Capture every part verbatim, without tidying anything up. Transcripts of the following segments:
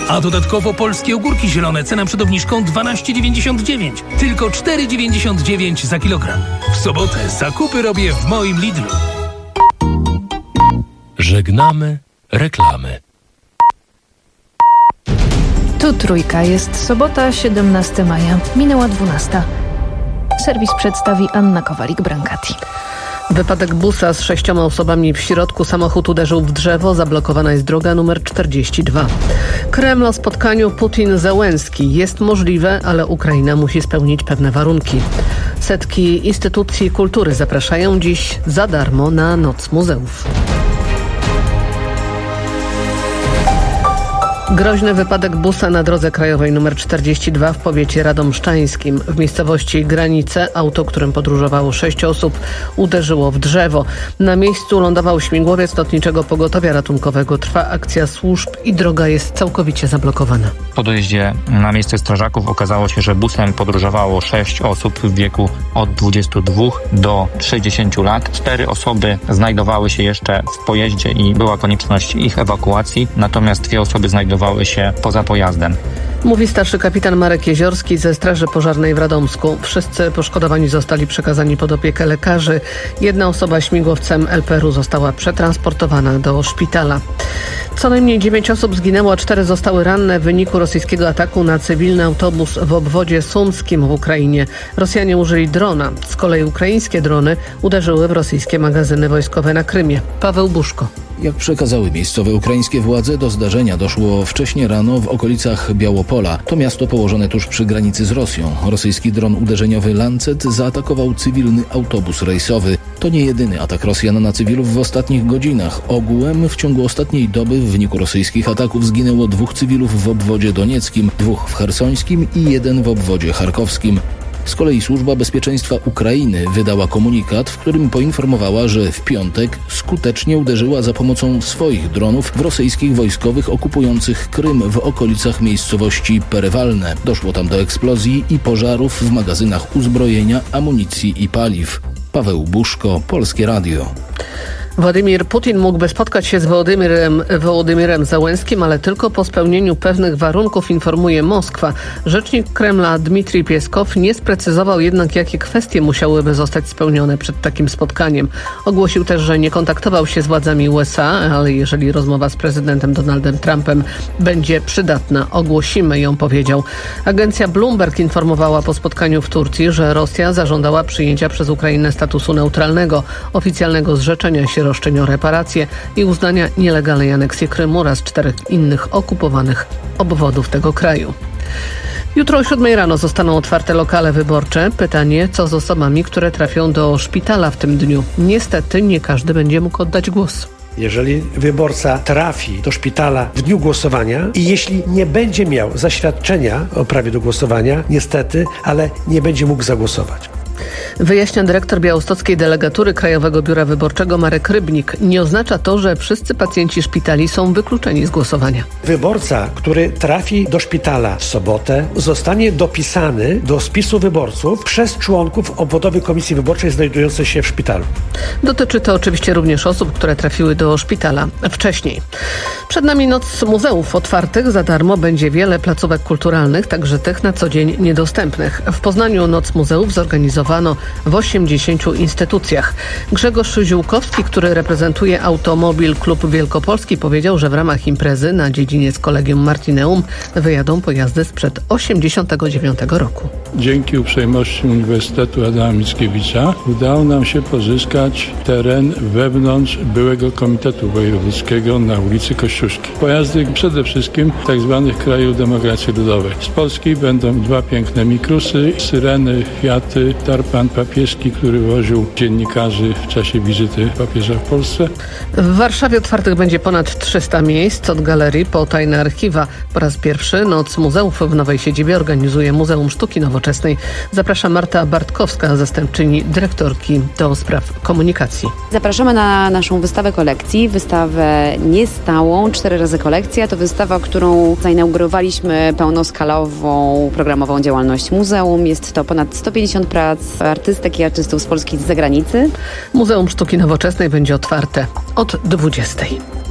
A dodatkowo polskie ogórki zielone, cena przed obniżką dwanaście dziewięćdziesiąt dziewięć. Tylko cztery dziewięćdziesiąt dziewięć za kilogram. W sobotę zakupy robię w moim Lidlu. Żegnamy reklamy. Tu Trójka, jest sobota, siedemnastego maja, minęła dwunasta. Serwis przedstawi Anna Kowalik-Brankati. Wypadek busa z sześcioma osobami w środku. Samochód uderzył w drzewo. Zablokowana jest droga numer czterdzieści dwa. Kreml o spotkaniu Putin-Zełenski. Jest możliwe, ale Ukraina musi spełnić pewne warunki. Setki instytucji kultury zapraszają dziś za darmo na Noc Muzeów. Groźny wypadek busa na drodze krajowej nr czterdzieści dwa w powiecie radomszczańskim. W miejscowości Granice auto, którym podróżowało sześć osób, uderzyło w drzewo. Na miejscu lądował śmigłowiec Lotniczego Pogotowia Ratunkowego. Trwa akcja służb i droga jest całkowicie zablokowana. Po dojeździe na miejsce strażaków okazało się, że busem podróżowało sześć osób w wieku od dwudziestu dwóch do sześćdziesięciu lat. Cztery osoby znajdowały się jeszcze w pojeździe i była konieczność ich ewakuacji, natomiast dwie osoby znajdowały się poza pojazdem. Mówi starszy kapitan Marek Jeziorski ze Straży Pożarnej w Radomsku. Wszyscy poszkodowani zostali przekazani pod opiekę lekarzy. Jedna osoba śmigłowcem el pe er u została przetransportowana do szpitala. Co najmniej dziewięć osób zginęło, a cztery zostały ranne w wyniku rosyjskiego ataku na cywilny autobus w obwodzie sumskim w Ukrainie. Rosjanie użyli drona. Z kolei ukraińskie drony uderzyły w rosyjskie magazyny wojskowe na Krymie. Paweł Buszko. Jak przekazały miejscowe ukraińskie władze, do zdarzenia doszło wcześnie rano w okolicach Białopola. To miasto położone tuż przy granicy z Rosją. Rosyjski dron uderzeniowy Lancet zaatakował cywilny autobus rejsowy. To nie jedyny atak Rosjan na cywilów w ostatnich godzinach. Ogółem w ciągu ostatniej doby w wyniku rosyjskich ataków zginęło dwóch cywilów w obwodzie donieckim, dwóch w chersońskim i jeden w obwodzie charkowskim. Z kolei Służba Bezpieczeństwa Ukrainy wydała komunikat, w którym poinformowała, że w piątek skutecznie uderzyła za pomocą swoich dronów w rosyjskich wojskowych okupujących Krym w okolicach miejscowości Perewalne. Doszło tam do eksplozji i pożarów w magazynach uzbrojenia, amunicji i paliw. Paweł Buszko, Polskie Radio. Władimir Putin mógłby spotkać się z Wołodymirem, Wołodymirem Zełenskim, ale tylko po spełnieniu pewnych warunków, informuje Moskwa. Rzecznik Kremla Dmitrij Pieskow nie sprecyzował jednak, jakie kwestie musiałyby zostać spełnione przed takim spotkaniem. Ogłosił też, że nie kontaktował się z władzami u es a, ale jeżeli rozmowa z prezydentem Donaldem Trumpem będzie przydatna, ogłosimy ją, powiedział. Agencja Bloomberg informowała po spotkaniu w Turcji, że Rosja zażądała przyjęcia przez Ukrainę statusu neutralnego, oficjalnego zrzeczenia się roszczeń o reparacje i uznania nielegalnej aneksji Krymu oraz czterech innych okupowanych obwodów tego kraju. Jutro o siódmej rano zostaną otwarte lokale wyborcze. Pytanie, co z osobami, które trafią do szpitala w tym dniu. Niestety nie każdy będzie mógł oddać głos. Jeżeli wyborca trafi do szpitala w dniu głosowania i jeśli nie będzie miał zaświadczenia o prawie do głosowania, niestety, ale nie będzie mógł zagłosować. Wyjaśnia dyrektor białostockiej delegatury Krajowego Biura Wyborczego Marek Rybnik. Nie oznacza to, że wszyscy pacjenci szpitali są wykluczeni z głosowania. Wyborca, który trafi do szpitala w sobotę, zostanie dopisany do spisu wyborców przez członków obwodowej komisji wyborczej znajdujących się w szpitalu. Dotyczy to oczywiście również osób, które trafiły do szpitala wcześniej. Przed nami Noc Muzeów otwartych. Za darmo będzie wiele placówek kulturalnych, także tych na co dzień niedostępnych. W Poznaniu Noc Muzeów zorganizowano w osiemdziesięciu instytucjach. Grzegorz Ziółkowski, który reprezentuje Automobil Klub Wielkopolski, powiedział, że w ramach imprezy na dziedziniec Collegium Martineum wyjadą pojazdy sprzed osiemdziesiątego dziewiątego roku. Dzięki uprzejmości Uniwersytetu Adama Mickiewicza udało nam się pozyskać teren wewnątrz byłego Komitetu Wojewódzkiego na ulicy Kościuszki. Pojazdy przede wszystkim tak zwanych krajów demokracji ludowej. Z Polski będą dwa piękne mikrusy, syreny, Fiaty, tarpan papieski, który woził dziennikarzy w czasie wizyty papieża w Polsce. W Warszawie otwartych będzie ponad trzysta miejsc, od galerii po tajne archiwa. Po raz pierwszy Noc Muzeów w nowej siedzibie organizuje Muzeum Sztuki Nowoczesnej. Zaprasza Marta Bartkowska, zastępczyni dyrektorki do spraw komunikacji. Zapraszamy na naszą wystawę kolekcji, wystawę niestałą, cztery razy kolekcja. To wystawa, którą zainaugurowaliśmy pełnoskalową, programową działalność muzeum. Jest to ponad sto pięćdziesiąt prac artystek i artystów z Polski i z zagranicy. Muzeum Sztuki Nowoczesnej będzie otwarte od dwudziestej.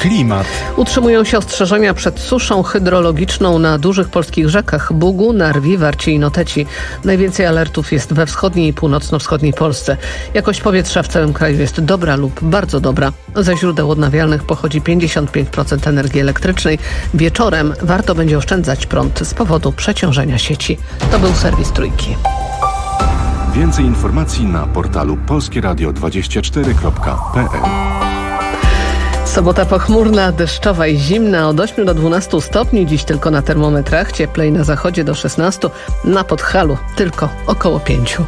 Klimat. Utrzymują się ostrzeżenia przed suszą hydrologiczną na dużych polskich rzekach Bugu, Narwi, Warci i Noteci. Najwięcej alertów jest we wschodniej i północno-wschodniej Polsce. Jakość powietrza w całym kraju jest dobra lub bardzo dobra. Ze źródeł odnawialnych pochodzi pięćdziesiąt pięć procent energii elektrycznej. Wieczorem warto będzie oszczędzać prąd z powodu przeciążenia sieci. To był serwis Trójki. Więcej informacji na portalu polskie radio dwadzieścia cztery kropka p l. Sobota pochmurna, deszczowa i zimna, od ośmiu do dwunastu stopni, dziś tylko na termometrach, cieplej na zachodzie do szesnastu, na Podhalu tylko około pięciu.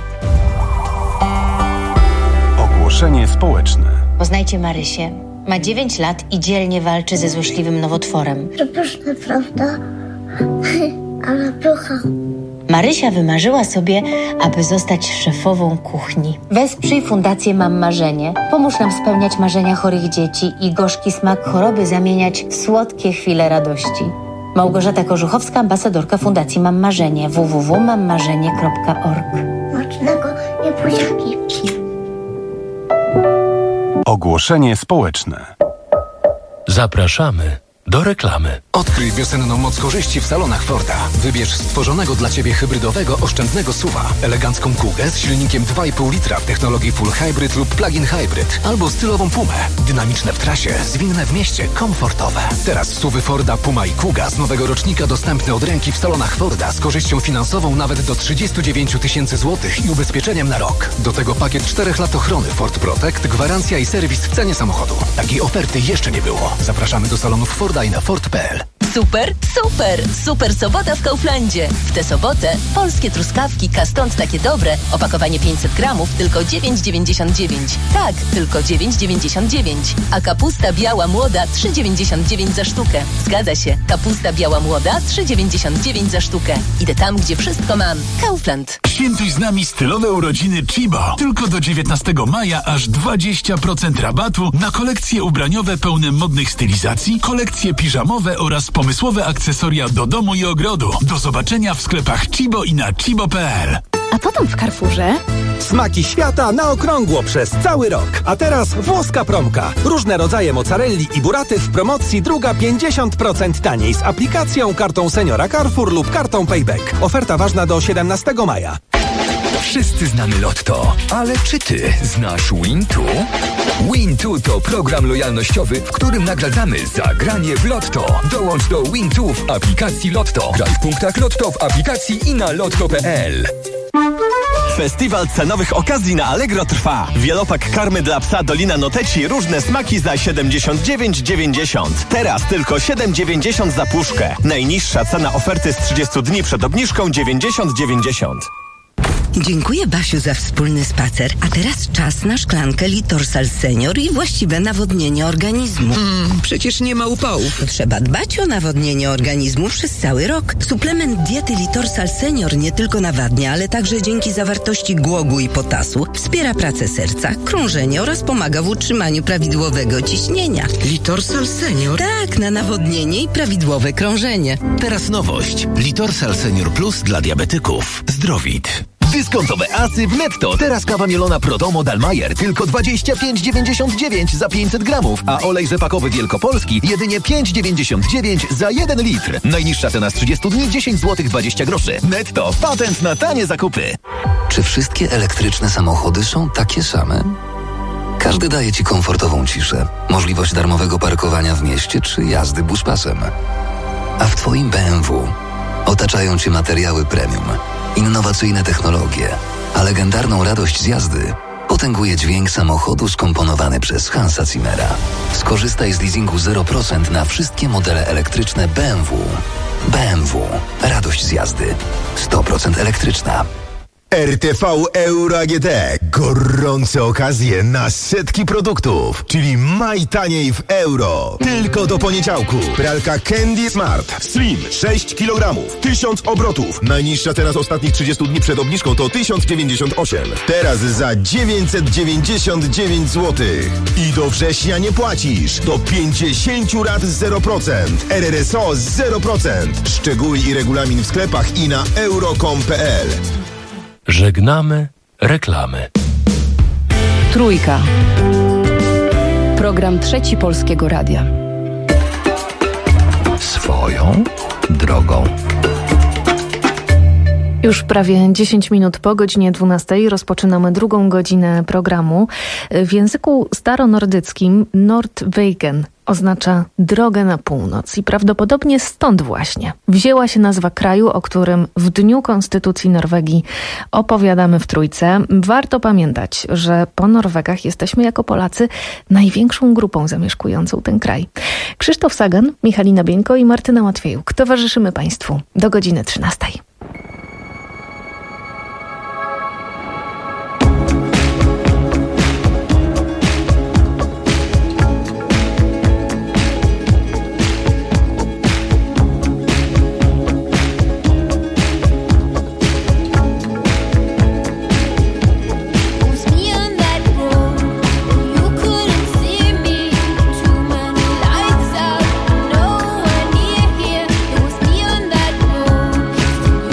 Ogłoszenie społeczne. Poznajcie Marysię. Ma dziewięć lat i dzielnie walczy ze złośliwym nowotworem. Przepyszne, prawda? Ale pycha. Marysia wymarzyła sobie, aby zostać szefową kuchni. Wesprzyj Fundację Mam Marzenie. Pomóż nam spełniać marzenia chorych dzieci i gorzki smak choroby zamieniać w słodkie chwile radości. Małgorzata Korzuchowska, ambasadorka Fundacji Mam Marzenie. w w w kropka mam marzenie kropka org. Smacznego i buziaki. Ogłoszenie społeczne. Zapraszamy do reklamy. Odkryj wiosenną moc korzyści w salonach Forda. Wybierz stworzonego dla Ciebie hybrydowego, oszczędnego S U V-a, elegancką Kugę z silnikiem dwa i pół litra w technologii Full Hybrid lub Plug-in Hybrid, albo stylową Pumę. Dynamiczne w trasie, zwinne w mieście, komfortowe. Teraz S U V-y Forda Puma i Kuga z nowego rocznika dostępne od ręki w salonach Forda z korzyścią finansową nawet do trzydzieści dziewięć tysięcy złotych i ubezpieczeniem na rok. Do tego pakiet czterech lat ochrony Ford Protect, gwarancja i serwis w cenie samochodu. Takiej oferty jeszcze nie było. Zapraszamy do salonów Forda i na ford kropka p l. Super, super, super sobota w Kauflandzie. W tę sobotę polskie truskawki Kastąd takie dobre, opakowanie pięćset gramów, tylko dziewięć dziewięćdziesiąt dziewięć. Tak, tylko dziewięć dziewięćdziesiąt dziewięć. A kapusta biała młoda trzy dziewięćdziesiąt dziewięć za sztukę. Zgadza się, kapusta biała młoda trzy dziewięćdziesiąt dziewięć za sztukę. Idę tam, gdzie wszystko mam. Kaufland. Świętuj z nami stylowe urodziny Chibo. Tylko do dziewiętnastego maja aż dwadzieścia procent rabatu na kolekcje ubraniowe pełne modnych stylizacji, kolekcje piżamowe oraz pomysłowe akcesoria do domu i ogrodu. Do zobaczenia w sklepach Chibo i na chibo kropka p l. A co tam w Carrefourze? Smaki świata na okrągło przez cały rok. A teraz włoska promka. Różne rodzaje mozzarelli i buraty w promocji, druga pięćdziesiąt procent taniej z aplikacją, kartą seniora Carrefour lub kartą Payback. Oferta ważna do siedemnastego maja. Wszyscy znamy Lotto, ale czy ty znasz Wintu? Wintu to program lojalnościowy, w którym nagradzamy za granie w Lotto. Dołącz do Wintu w aplikacji Lotto. Graj w punktach Lotto w aplikacji i na lotto kropka p l. Festiwal cenowych okazji na Allegro trwa. Wielopak karmy dla psa Dolina Noteci, różne smaki za siedemdziesiąt dziewięć dziewięćdziesiąt. Teraz tylko siedem dziewięćdziesiąt za puszkę. Najniższa cena oferty z trzydziestu dni przed obniżką dziewięćdziesiąt dziewięćdziesiąt. Dziękuję, Basiu, za wspólny spacer. A teraz czas na szklankę Litorsal Senior i właściwe nawodnienie organizmu. Mm, przecież nie ma upałów. Trzeba dbać o nawodnienie organizmu przez cały rok. Suplement diety Litorsal Senior nie tylko nawadnia, ale także dzięki zawartości głogu i potasu wspiera pracę serca, krążenie oraz pomaga w utrzymaniu prawidłowego ciśnienia. Litorsal Senior? Tak, na nawodnienie i prawidłowe krążenie. Teraz nowość. Litorsal Senior Plus dla diabetyków. Zdrowit. Dyskontowe asy w Netto. Teraz kawa mielona Prodomo Dalmajer tylko dwadzieścia pięć dziewięćdziesiąt dziewięć za pięćset gramów, a olej rzepakowy Wielkopolski jedynie pięć dziewięćdziesiąt dziewięć za jeden litr. Najniższa cena z trzydziestu dni dziesięć złotych dwadzieścia groszy. Netto. Patent na tanie zakupy. Czy wszystkie elektryczne samochody są takie same? Każdy daje Ci komfortową ciszę, możliwość darmowego parkowania w mieście czy jazdy buspasem. A w Twoim B M W otaczają Cię materiały premium, innowacyjne technologie, a legendarną radość z jazdy potęguje dźwięk samochodu skomponowany przez Hansa Zimmera. Skorzystaj z leasingu zero procent na wszystkie modele elektryczne B M W. B M W. Radość z jazdy. sto procent elektryczna. R T V Euro A G T. Gorące okazje na setki produktów, czyli maj taniej w euro. Tylko do poniedziałku. Pralka Candy Smart Slim sześć kilogramów, tysiąc obrotów. Najniższa cena z ostatnich trzydziestu dni przed obniżką to tysiąc dziewięćdziesiąt osiem. Teraz za dziewięćset dziewięćdziesiąt dziewięć złotych. I do września nie płacisz. Do pięćdziesiąt rat zero procent. R R S O zero procent. Szczegóły i regulamin w sklepach i na euro kropka com kropka p l. Żegnamy reklamy. Trójka. Program Trzeci Polskiego Radia. tą drogą. Już prawie dziesięć minut po godzinie dwunastej rozpoczynamy drugą godzinę programu. W języku staronordyckim Nordwegen oznacza drogę na północ i prawdopodobnie stąd właśnie wzięła się nazwa kraju, o którym w Dniu Konstytucji Norwegii opowiadamy w Trójce. Warto pamiętać, że po Norwegach jesteśmy jako Polacy największą grupą zamieszkującą ten kraj. Krzysztof Sagan, Michalina Bieńko i Martyna Łatwiejuk. Towarzyszymy Państwu do godziny trzynastej. Lights out, no one near here. It was me on that road.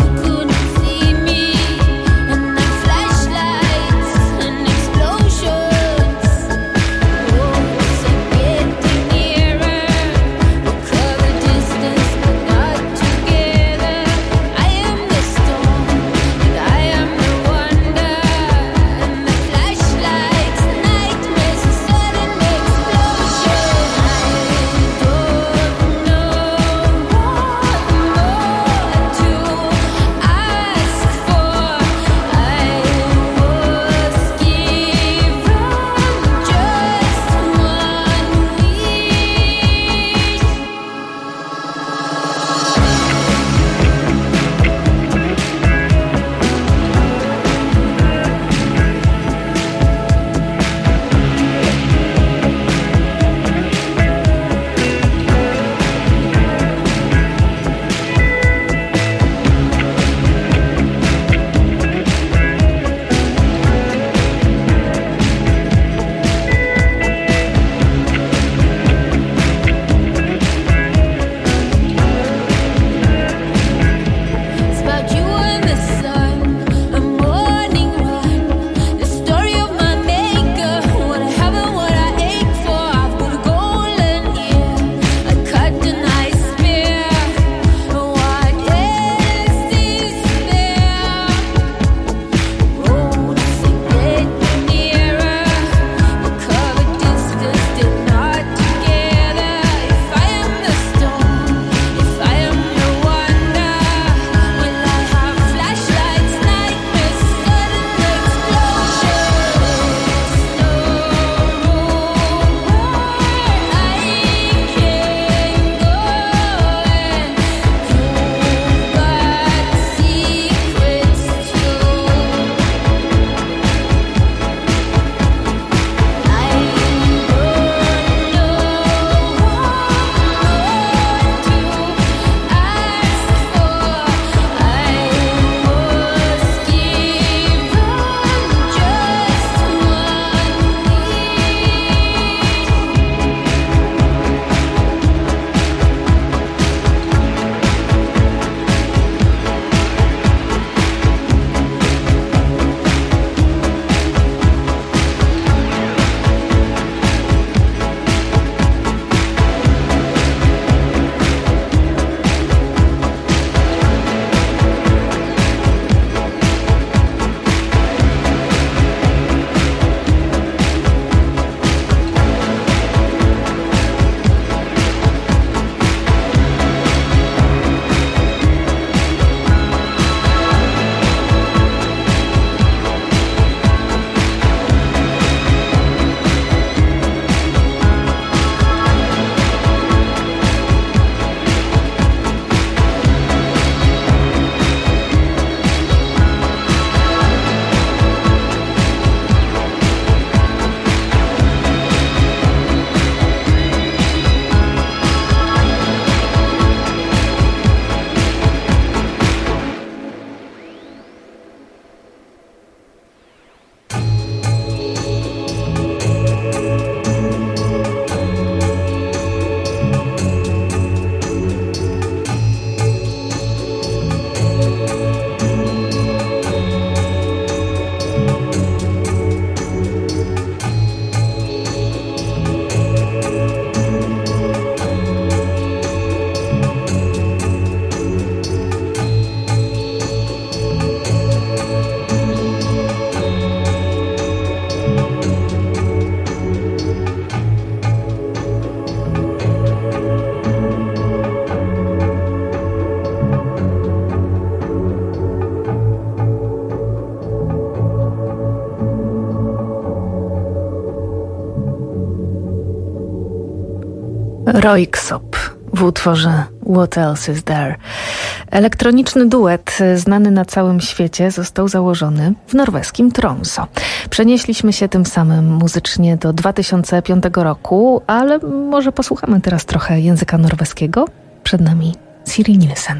Röyksopp w utworze What Else Is There. Elektroniczny duet znany na całym świecie został założony w norweskim Tromsø. Przenieśliśmy się tym samym muzycznie do dwa tysiące piątego roku, ale może posłuchamy teraz trochę języka norweskiego? Przed nami Siri Nielsen.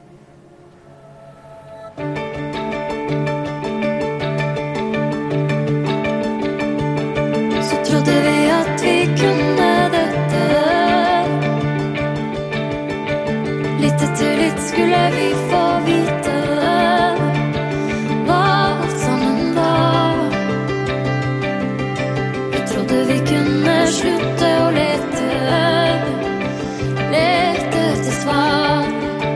Så trodde vi at vi kunne dette. Litt etter litt skulle vi få vite hva alt sammen var. Vi trodde vi kunne slutte å lete, lete etter svar.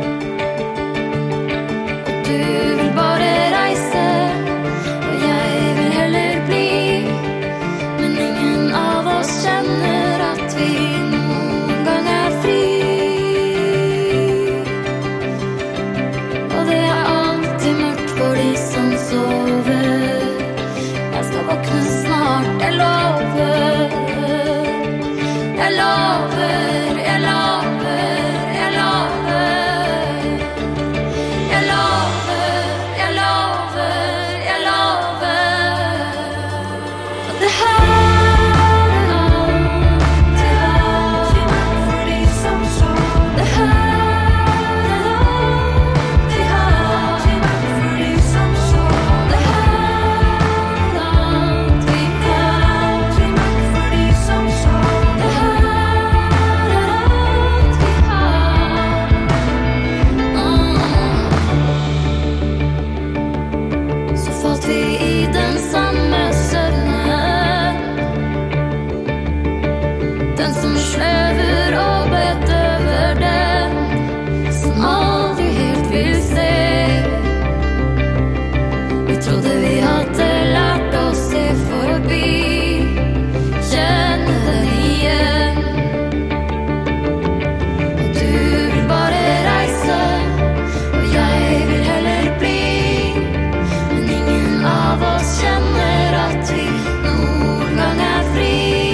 Og du vil bare reise, og jeg vil heller bli. Men ingen av oss kjenner at vi noen gang er fri. Og det er alltid mørkt for de som sover. Jeg skal våkne snart, jeg lover. Jeg lover, jeg lover, jeg lover. Jeg lover, jeg lover, jeg lover. Og det her er alt jeg har for de som sover. Det her er alt jeg har for de som sover. Det her er alt vi har for de som sover. Det her er alt vi har. Så falt vi i den samme søvne, den som sløver og bedøver den som aldri helt vil se. Vi trodde vi hadde lært å se forbi, kjenne den igjen. Og du vil bare reise, og jeg vil heller bli. Men ingen av oss kjenner at vi noen gang er fri.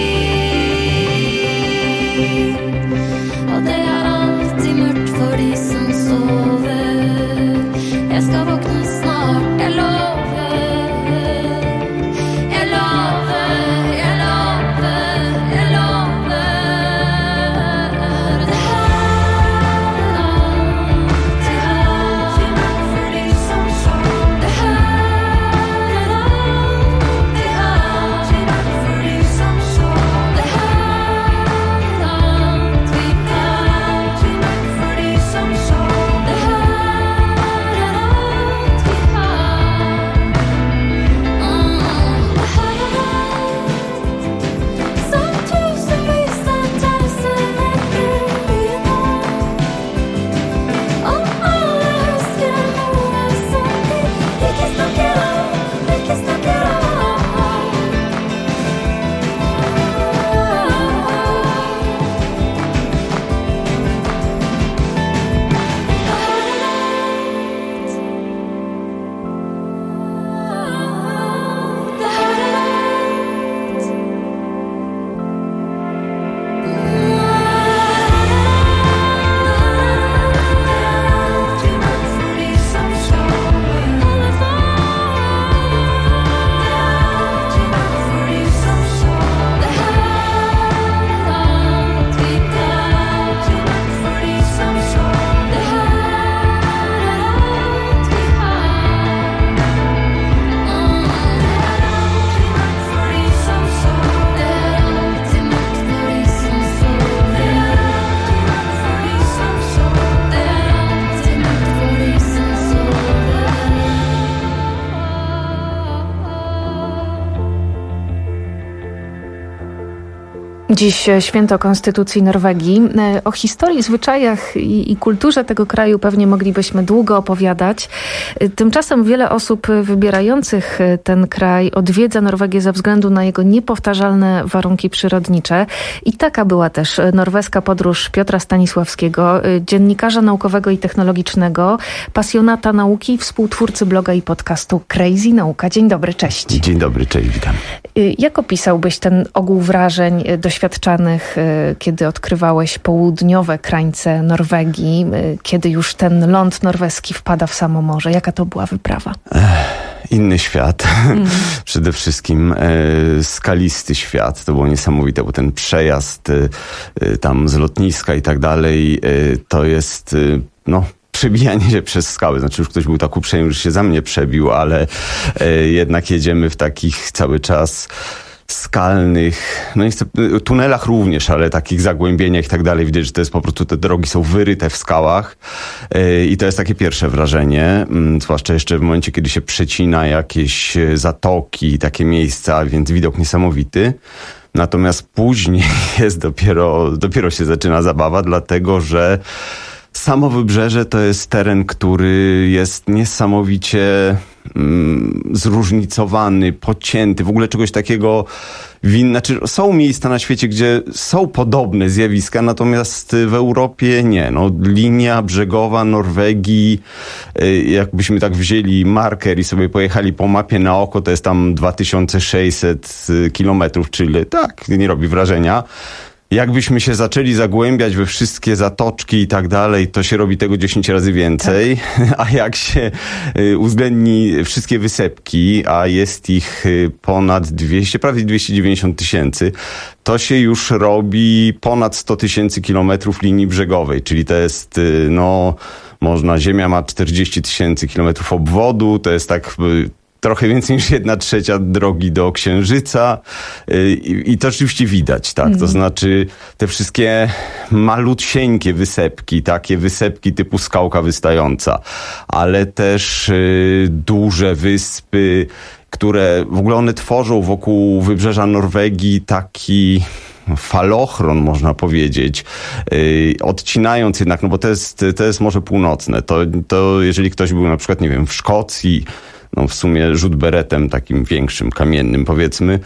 Og det er alltid mørkt for de som sover. Jeg skal våkne snart, jeg lover. Jeg lover, jeg lover, jeg lover. Det her er alt jeg har for de som sover. Det her er alt jeg har for de som sover. Det her er alt vi har for de som sover. Det her er alt vi har. Det her er alt som tusenvis av tause netter i natt. Og alle husker noe som de ikke snakker om, ikke snakker om. Det her er alt. For de som sover. Alle for de som sover. Det her er alt vi har for de som sover. Det her er alt vi har. For de som sover. Det er alltid mørkt for de som sover. Det er alltid mørkt for de som sover. Det er alltid mørkt for de som sover. Dziś święto Konstytucji Norwegii. O historii, zwyczajach i, i kulturze tego kraju pewnie moglibyśmy długo opowiadać. Tymczasem wiele osób wybierających ten kraj odwiedza Norwegię ze względu na jego niepowtarzalne warunki przyrodnicze. I taka była też norweska podróż Piotra Stanisławskiego, dziennikarza naukowego i technologicznego, pasjonata nauki, współtwórcy bloga i podcastu Crazy Nauka. Dzień dobry, cześć. Dzień dobry, cześć, witam. Jak opisałbyś ten ogół wrażeń, doświadczeń doświadczanych, kiedy odkrywałeś południowe krańce Norwegii, kiedy już ten ląd norweski wpada w samo morze. Jaka to była wyprawa? Inny świat. Mm. Przede wszystkim e, skalisty świat. To było niesamowite, bo ten przejazd e, tam z lotniska i tak dalej, e, to jest e, no przebijanie się przez skały. Znaczy już ktoś był tak uprzejmy, że się za mnie przebił, ale e, jednak jedziemy w takich cały czas skalnych, no nie chcę, tunelach również, ale takich zagłębieniach i tak dalej. Widać, że to jest po prostu, te drogi są wyryte w skałach yy, i to jest takie pierwsze wrażenie, yy, zwłaszcza jeszcze w momencie, kiedy się przecina jakieś zatoki, takie miejsca, więc widok niesamowity. Natomiast później jest dopiero, dopiero się zaczyna zabawa, dlatego że samo wybrzeże to jest teren, który jest niesamowicie mm, zróżnicowany, pocięty, w ogóle czegoś takiego win... Znaczy, są miejsca na świecie, gdzie są podobne zjawiska, natomiast w Europie nie. No, linia brzegowa Norwegii, jakbyśmy tak wzięli marker i sobie pojechali po mapie na oko, to jest tam dwa tysiące sześćset kilometrów, czyli tak, nie robi wrażenia. Jakbyśmy się zaczęli zagłębiać we wszystkie zatoczki i tak dalej, to się robi tego dziesięć razy więcej. Tak. A jak się uwzględni wszystkie wysepki, a jest ich ponad dwieście, prawie dwieście dziewięćdziesiąt tysięcy, to się już robi ponad sto tysięcy kilometrów linii brzegowej, czyli to jest, no, można, Ziemia ma czterdzieści tysięcy kilometrów obwodu, to jest tak trochę więcej niż jedna trzecia drogi do Księżyca i, i to oczywiście widać, tak, mm. to znaczy te wszystkie malutsieńkie wysepki, takie wysepki typu skałka wystająca, ale też y, duże wyspy, które w ogóle one tworzą wokół wybrzeża Norwegii taki falochron, można powiedzieć, yy, odcinając jednak, no bo to jest, to jest Morze Północne, to, to jeżeli ktoś był na przykład, nie wiem, w Szkocji, no w sumie rzut beretem takim większym, kamiennym powiedzmy,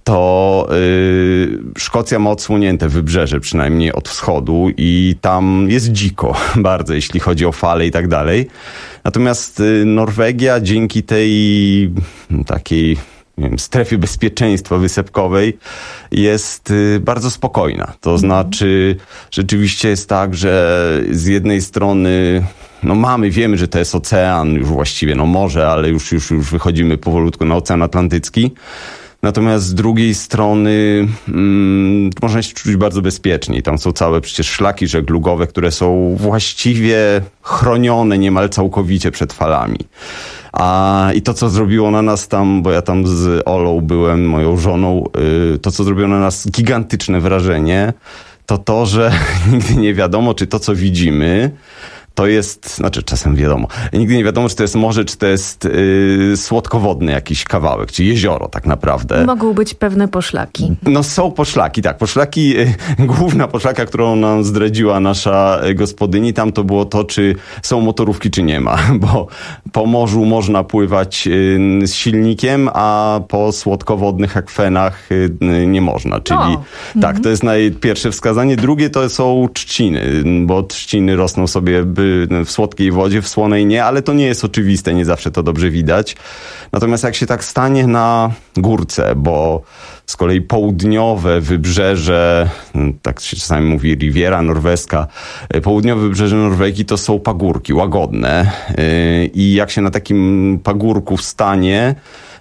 to yy, Szkocja ma odsłonięte wybrzeże, przynajmniej od wschodu i tam jest dziko bardzo, jeśli chodzi o fale i tak dalej. Natomiast yy, Norwegia dzięki tej takiej, nie wiem, strefie bezpieczeństwa wysepkowej jest y, bardzo spokojna. To znaczy, rzeczywiście jest tak, że z jednej strony no mamy, wiemy, że to jest ocean, już właściwie, no morze, ale już, już, już wychodzimy powolutku na Ocean Atlantycki. Natomiast z drugiej strony mm, można się czuć bardzo bezpiecznie. Tam są całe przecież szlaki żeglugowe, które są właściwie chronione niemal całkowicie przed falami. A i to, co zrobiło na nas tam, bo ja tam z Olą byłem, moją żoną, yy, to, co zrobiło na nas gigantyczne wrażenie, to to, że nigdy nie wiadomo, czy to, co widzimy, to jest, znaczy czasem wiadomo, nigdy nie wiadomo, czy to jest morze, czy to jest yy, słodkowodny jakiś kawałek, czy jezioro tak naprawdę. Mogą być pewne poszlaki. No są poszlaki, tak. Poszlaki, yy, główna poszlaka, którą nam zdradziła nasza gospodyni, tam to było to, czy są motorówki, czy nie ma, bo po morzu można pływać yy, z silnikiem, a po słodkowodnych akwenach yy, nie można, czyli o. tak, to jest najpierwsze wskazanie. Drugie to są trzciny, bo trzciny rosną sobie by w słodkiej wodzie, w słonej nie, ale to nie jest oczywiste, nie zawsze to dobrze widać. Natomiast jak się tak stanie na górce, bo z kolei południowe wybrzeże, tak się czasami mówi Riviera Norweska, południowe wybrzeże Norwegii to są pagórki łagodne i jak się na takim pagórku stanie,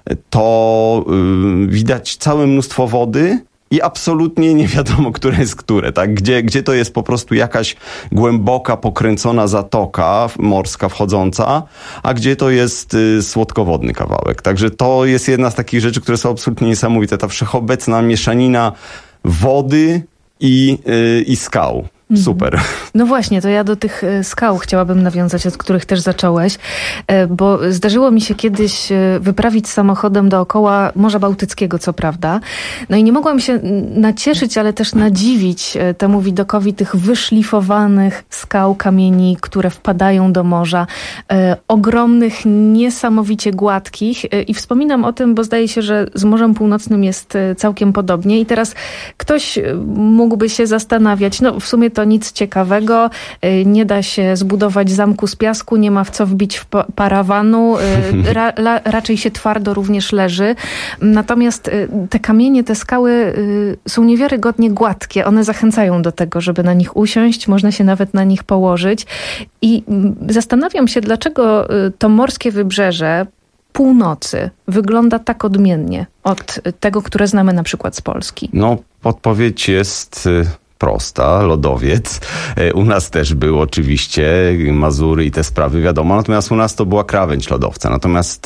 to widać całe mnóstwo wody, i absolutnie nie wiadomo, które jest które, tak? Gdzie, gdzie to jest po prostu jakaś głęboka, pokręcona zatoka morska wchodząca, a gdzie to jest y, słodkowodny kawałek. Także to jest jedna z takich rzeczy, które są absolutnie niesamowite. Ta wszechobecna mieszanina wody i, y, i skał. Super. No właśnie, to ja do tych skał chciałabym nawiązać, od których też zacząłeś, bo zdarzyło mi się kiedyś wyprawić samochodem dookoła Morza Bałtyckiego, co prawda. No i nie mogłam się nacieszyć, ale też nadziwić temu widokowi tych wyszlifowanych skał, kamieni, które wpadają do morza. Ogromnych, niesamowicie gładkich. I wspominam o tym, bo zdaje się, że z Morzem Północnym jest całkiem podobnie. I teraz ktoś mógłby się zastanawiać, no w sumie to to nic ciekawego, nie da się zbudować zamku z piasku, nie ma w co wbić w parawanu, ra, la, raczej się twardo również leży. Natomiast te kamienie, te skały są niewiarygodnie gładkie. One zachęcają do tego, żeby na nich usiąść, można się nawet na nich położyć. I zastanawiam się, dlaczego to morskie wybrzeże północy wygląda tak odmiennie od tego, które znamy na przykład z Polski. No, odpowiedź jest prosta, lodowiec. U nas też był oczywiście Mazury i te sprawy, wiadomo, natomiast u nas to była krawędź lodowca. Natomiast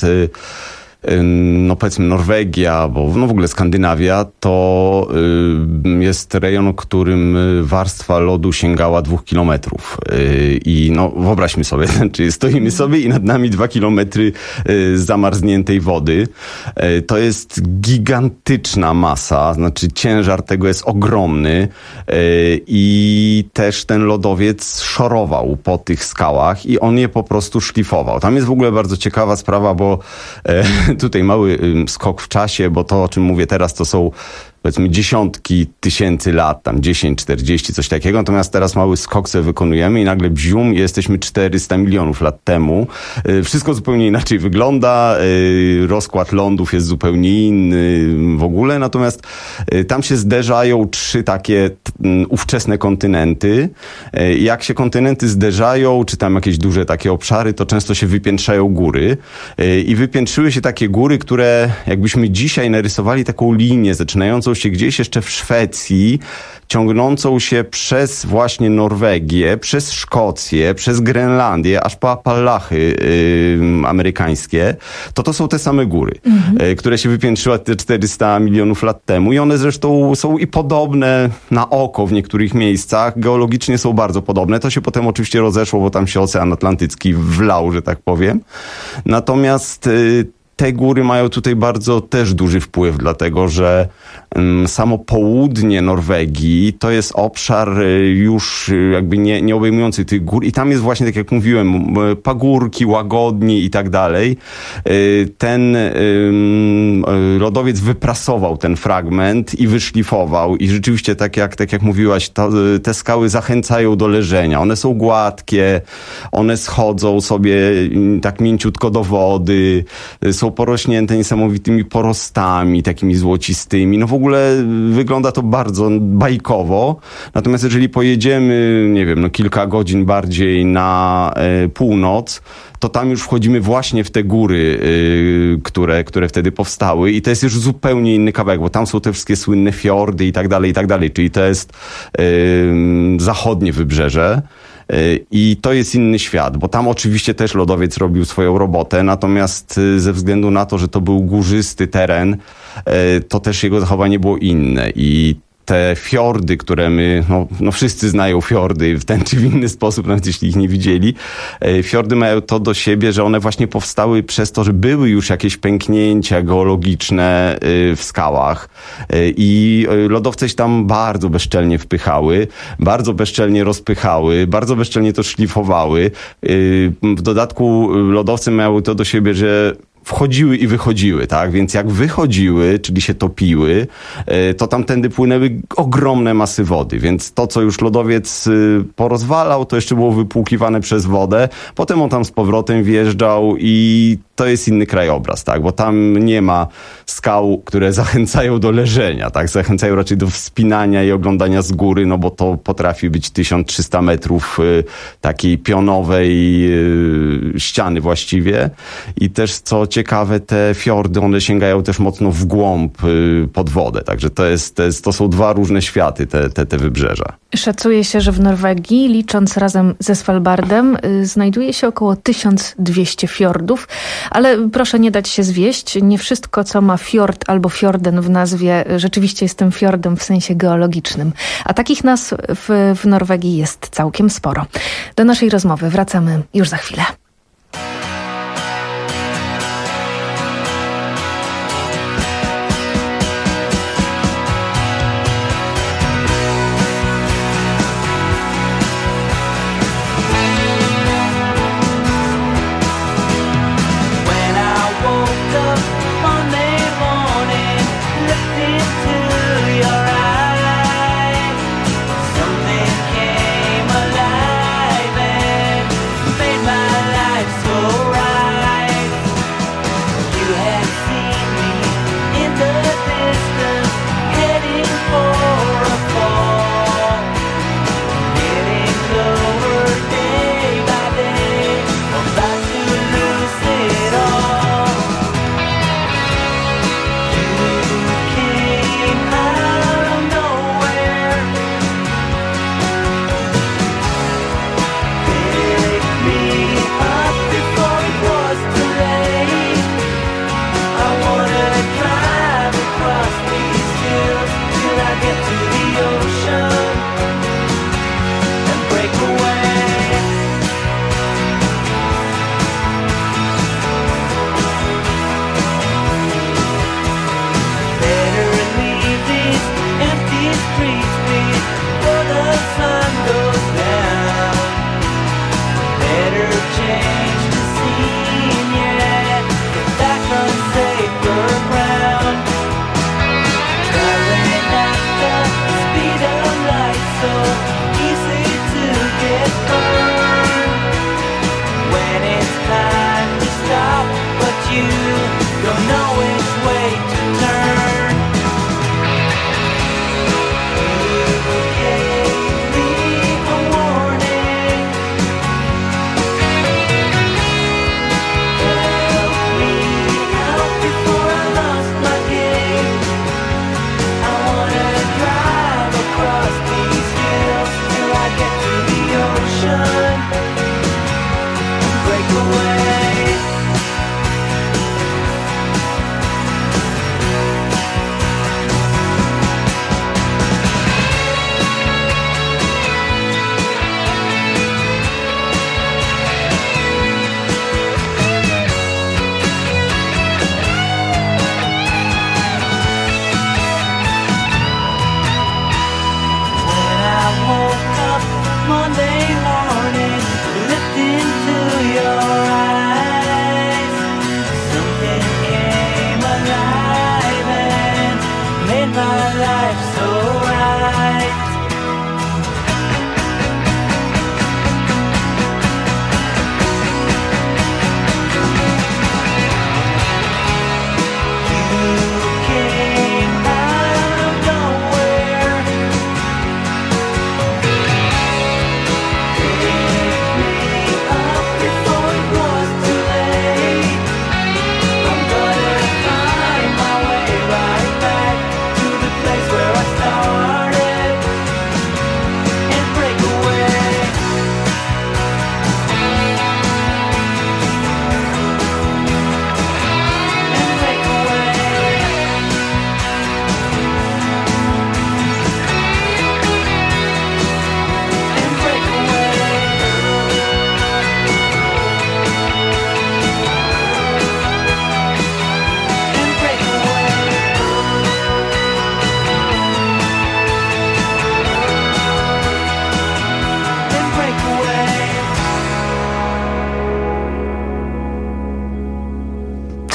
no powiedzmy Norwegia, bo no w ogóle Skandynawia, to y, jest rejon, w którym warstwa lodu sięgała dwóch kilometrów. Y, I no wyobraźmy sobie, czyli stoimy sobie i nad nami dwa kilometry y, zamarzniętej wody. Y, to jest gigantyczna masa, znaczy ciężar tego jest ogromny y, i też ten lodowiec szorował po tych skałach i on je po prostu szlifował. Tam jest w ogóle bardzo ciekawa sprawa, bo y, tutaj mały skok w czasie, bo to, o czym mówię teraz, to są powiedzmy dziesiątki tysięcy lat, tam dziesięć, czterdzieści, coś takiego. Natomiast teraz mały skok sobie wykonujemy i nagle bzium, jesteśmy czterysta milionów lat temu. Wszystko zupełnie inaczej wygląda, rozkład lądów jest zupełnie inny w ogóle, natomiast tam się zderzają trzy takie ówczesne kontynenty. Jak się kontynenty zderzają, czy tam jakieś duże takie obszary, to często się wypiętrzają góry i wypiętrzyły się takie góry, które jakbyśmy dzisiaj narysowali taką linię zaczynającą się gdzieś jeszcze w Szwecji, ciągnącą się przez właśnie Norwegię, przez Szkocję, przez Grenlandię, aż po Appalachy yy, amerykańskie, to to są te same góry, mhm. yy, które się wypiętrzyły te czterysta milionów lat temu i one zresztą są i podobne na oko w niektórych miejscach, geologicznie są bardzo podobne. To się potem oczywiście rozeszło, bo tam się Ocean Atlantycki wlał, że tak powiem. Natomiast yy, te góry mają tutaj bardzo też duży wpływ, dlatego że um, samo południe Norwegii to jest obszar y, już y, jakby nie, nie obejmujący tych gór i tam jest właśnie, tak jak mówiłem, pagórki, łagodni i tak dalej. Y, ten y, y, lodowiec wyprasował ten fragment i wyszlifował i rzeczywiście, tak jak, tak jak mówiłaś, to, y, te skały zachęcają do leżenia. One są gładkie, one schodzą sobie y, tak mięciutko do wody, y, są porośnięte niesamowitymi porostami, takimi złocistymi. No w ogóle wygląda to bardzo bajkowo. Natomiast jeżeli pojedziemy, nie wiem, no kilka godzin bardziej na e, północ, to tam już wchodzimy właśnie w te góry, yy, które, które wtedy powstały i to jest już zupełnie inny kawałek, bo tam są te wszystkie słynne fiordy i tak dalej, i tak dalej, czyli to jest yy, zachodnie wybrzeże. I to jest inny świat, bo tam oczywiście też lodowiec robił swoją robotę, natomiast ze względu na to, że to był górzysty teren, to też jego zachowanie było inne i te fiordy, które my, no, no wszyscy znają fiordy w ten czy w inny sposób, nawet jeśli ich nie widzieli. Fiordy mają to do siebie, że one właśnie powstały przez to, że były już jakieś pęknięcia geologiczne w skałach i lodowce się tam bardzo bezczelnie wpychały, bardzo bezczelnie rozpychały, bardzo bezczelnie to szlifowały. W dodatku lodowce miały to do siebie, że wchodziły i wychodziły, tak? Więc jak wychodziły, czyli się topiły, to tamtędy płynęły ogromne masy wody, więc to, co już lodowiec porozwalał, to jeszcze było wypłukiwane przez wodę, potem on tam z powrotem wjeżdżał i to jest inny krajobraz, tak? Bo tam nie ma skał, które zachęcają do leżenia, tak? Zachęcają raczej do wspinania i oglądania z góry, no bo to potrafi być tysiąc trzysta metrów y, takiej pionowej y, ściany właściwie. I też, co ciekawe, te fiordy, one sięgają też mocno w głąb y, pod wodę, także to jest, to jest, to są dwa różne światy, te, te, te wybrzeża. Szacuje się, że w Norwegii, licząc razem ze Svalbardem, y, znajduje się około tysiąc dwieście fiordów, ale proszę nie dać się zwieść. Nie wszystko, co ma fiord albo fiorden w nazwie, rzeczywiście jest tym fiordem w sensie geologicznym. A takich nazw w, w Norwegii jest całkiem sporo. Do naszej rozmowy wracamy już za chwilę. Something came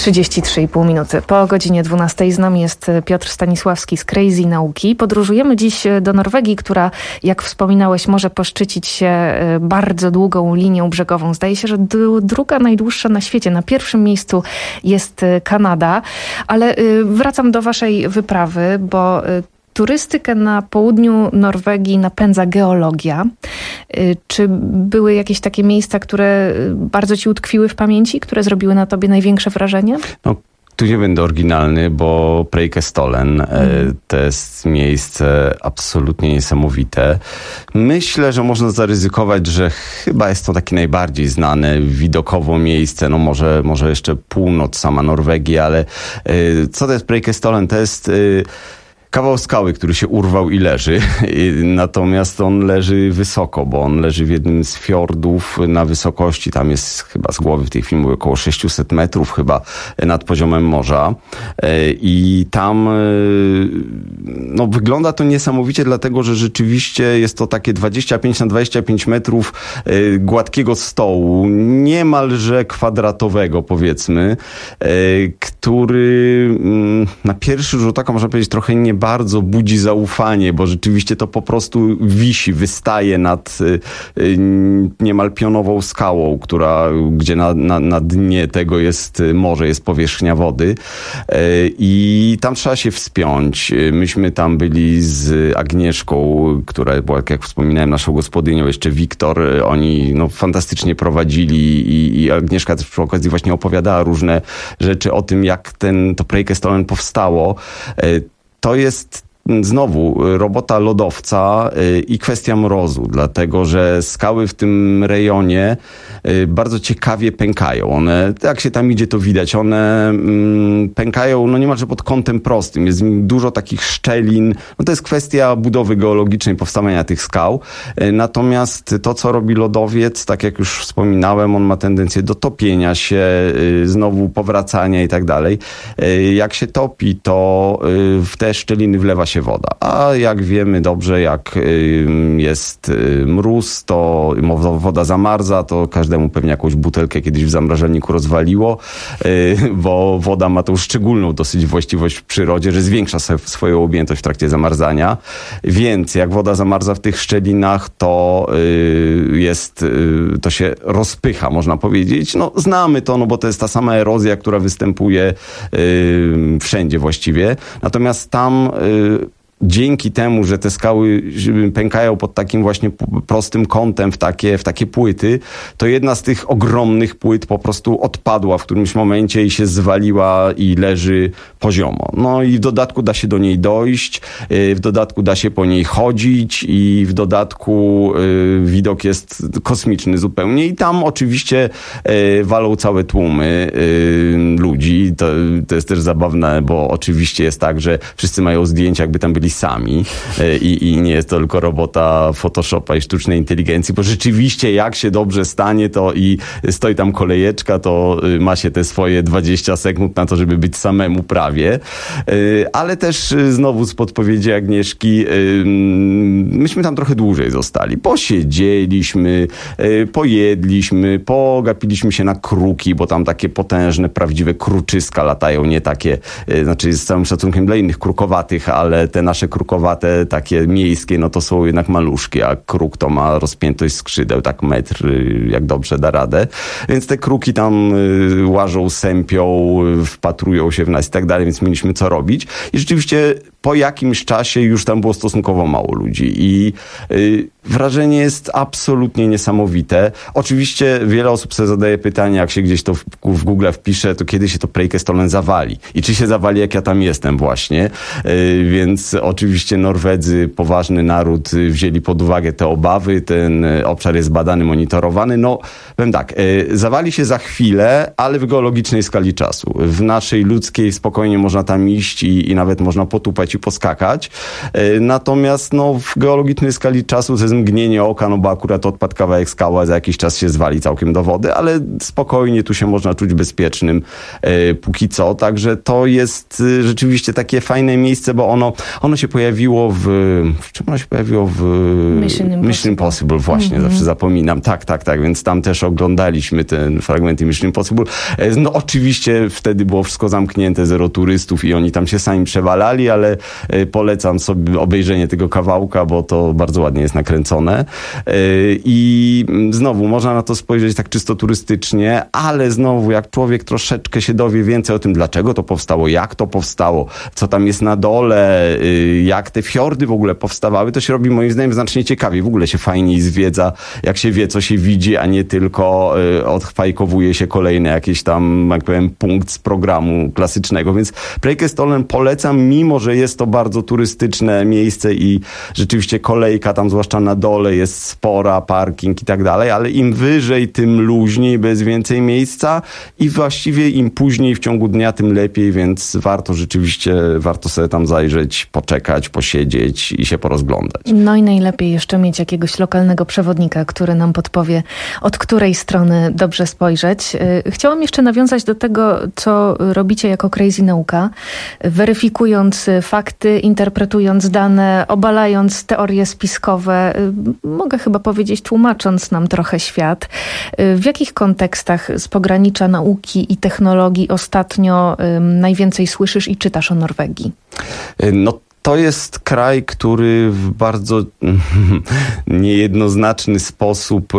trzydzieści trzy i pół minuty. Po godzinie dwunastej z nami jest Piotr Stanisławski z Crazy Nauki. Podróżujemy dziś do Norwegii, która, jak wspominałeś, może poszczycić się bardzo długą linią brzegową. Zdaje się, że druga najdłuższa na świecie. Na pierwszym miejscu jest Kanada. Ale wracam do waszej wyprawy, bo turystykę na południu Norwegii napędza geologia. Czy były jakieś takie miejsca, które bardzo ci utkwiły w pamięci, które zrobiły na tobie największe wrażenie? No, tu nie będę oryginalny, bo Preikestolen mm. to jest miejsce absolutnie niesamowite. Myślę, że można zaryzykować, że chyba jest to takie najbardziej znane widokowo miejsce, no może, może jeszcze północ sama Norwegii, ale co to jest Preikestolen? To jest kawał skały, który się urwał i leży. Natomiast on leży wysoko, bo on leży w jednym z fiordów na wysokości, tam jest chyba z głowy w tej chwili mówię, około sześćset metrów chyba nad poziomem morza. I tam no, wygląda to niesamowicie, dlatego że rzeczywiście jest to takie dwadzieścia pięć na dwadzieścia pięć metrów gładkiego stołu, niemalże kwadratowego powiedzmy, który na pierwszy rzut oka można powiedzieć trochę nie bardzo budzi zaufanie, bo rzeczywiście to po prostu wisi, wystaje nad y, niemal pionową skałą, która, gdzie na, na, na dnie tego jest morze, jest powierzchnia wody y, i tam trzeba się wspiąć. Myśmy tam byli z Agnieszką, która była, jak wspominałem, naszą gospodynią, jeszcze Wiktor, oni no, fantastycznie prowadzili i, i Agnieszka też przy okazji właśnie opowiadała różne rzeczy o tym, jak ten, to Preikestolen powstało. Y, To jest znowu robota lodowca i kwestia mrozu, dlatego że skały w tym rejonie bardzo ciekawie pękają. One, jak się tam idzie, to widać, one pękają no niemalże pod kątem prostym. Jest w nich dużo takich szczelin. No to jest kwestia budowy geologicznej, powstawania tych skał. Natomiast to, co robi lodowiec, tak jak już wspominałem, on ma tendencję do topienia się, znowu powracania i tak dalej. Jak się topi, to w te szczeliny wlewa się woda. A jak wiemy dobrze, jak jest mróz, to woda zamarza, to każdemu pewnie jakąś butelkę kiedyś w zamrażalniku rozwaliło, bo woda ma tą szczególną dosyć właściwość w przyrodzie, że zwiększa swoją objętość w trakcie zamarzania. Więc jak woda zamarza w tych szczelinach, to jest, to się rozpycha, można powiedzieć. No znamy to, no bo to jest ta sama erozja, która występuje wszędzie właściwie. Natomiast tam dzięki temu, że te skały pękają pod takim właśnie prostym kątem w takie, w takie płyty, to jedna z tych ogromnych płyt po prostu odpadła w którymś momencie i się zwaliła i leży poziomo. No i w dodatku da się do niej dojść, w dodatku da się po niej chodzić i w dodatku widok jest kosmiczny zupełnie i tam oczywiście walą całe tłumy ludzi. To, to jest też zabawne, bo oczywiście jest tak, że wszyscy mają zdjęcia, jakby tam byli sami i, i nie jest to tylko robota Photoshopa i sztucznej inteligencji, bo rzeczywiście jak się dobrze stanie, to i stoi tam kolejeczka, to ma się te swoje dwadzieścia sekund na to, żeby być samemu prawie. Ale też znowu z podpowiedzi Agnieszki, myśmy tam trochę dłużej zostali. Posiedzieliśmy, pojedliśmy, pogapiliśmy się na kruki, bo tam takie potężne, prawdziwe kruczyska latają, nie takie, znaczy z całym szacunkiem dla innych krukowatych, ale te nasze krukowate, takie miejskie, no to są jednak maluszki, a kruk to ma rozpiętość skrzydeł, tak metr, jak dobrze da radę. Więc te kruki tam łażą, sępią, wpatrują się w nas i tak dalej, więc mieliśmy co robić. I rzeczywiście po jakimś czasie już tam było stosunkowo mało ludzi i yy, wrażenie jest absolutnie niesamowite. Oczywiście wiele osób sobie zadaje pytanie, jak się gdzieś to w, w Google wpisze, to kiedy się to Preikestolen zawali i czy się zawali, jak ja tam jestem właśnie. Yy, więc oczywiście Norwedzy, poważny naród, wzięli pod uwagę te obawy, ten obszar jest badany, monitorowany. No, powiem tak, yy, zawali się za chwilę, ale w geologicznej skali czasu. W naszej ludzkiej spokojnie można tam iść i, i nawet można potupać poskakać i poskakać. Natomiast no, w geologicznej skali czasu to jest mgnienie oka, no bo akurat odpadł kawałek skała, za jakiś czas się zwali całkiem do wody, ale spokojnie tu się można czuć bezpiecznym e, póki co. Także to jest e, rzeczywiście takie fajne miejsce, bo ono, ono się pojawiło w... W czym ono się pojawiło? W Mission Impossible. Mission Impossible, właśnie, mm-hmm. zawsze zapominam. Tak, tak, tak, więc tam też oglądaliśmy te fragmenty Mission Impossible. E, no oczywiście wtedy było wszystko zamknięte, zero turystów i oni tam się sami przewalali, ale e, polecam sobie obejrzenie tego kawałka, bo to bardzo ładnie jest nakręcone. E, I znowu można na to spojrzeć tak czysto turystycznie, ale znowu jak człowiek troszeczkę się dowie więcej o tym, dlaczego to powstało, jak to powstało, co tam jest na dole, jak te fiordy w ogóle powstawały, to się robi moim zdaniem znacznie ciekawiej. W ogóle się fajniej zwiedza, jak się wie, co się widzi, a nie tylko odchwajkowuje się kolejny jakiś tam, jak powiem, punkt z programu klasycznego. Więc Preikestolen polecam, mimo że jest to bardzo turystyczne miejsce i rzeczywiście kolejka tam, zwłaszcza na dole, jest spora, parking i tak dalej, ale im wyżej, tym luźniej, bez więcej miejsca i właściwie im później w ciągu dnia, tym lepiej, więc warto rzeczywiście, warto sobie tam zajrzeć, poczekać, posiedzieć i się porozglądać. No i najlepiej jeszcze mieć jakiegoś lokalnego przewodnika, który nam podpowie, od której strony dobrze spojrzeć. Chciałam jeszcze nawiązać do tego, co robicie jako Crazy Nauka, weryfikując fakty, interpretując dane, obalając teorie spiskowe, mogę chyba powiedzieć, tłumacząc nam trochę świat. W jakich kontekstach z pogranicza nauki i technologii ostatnio um, najwięcej słyszysz i czytasz o Norwegii? No to jest kraj, który w bardzo niejednoznaczny sposób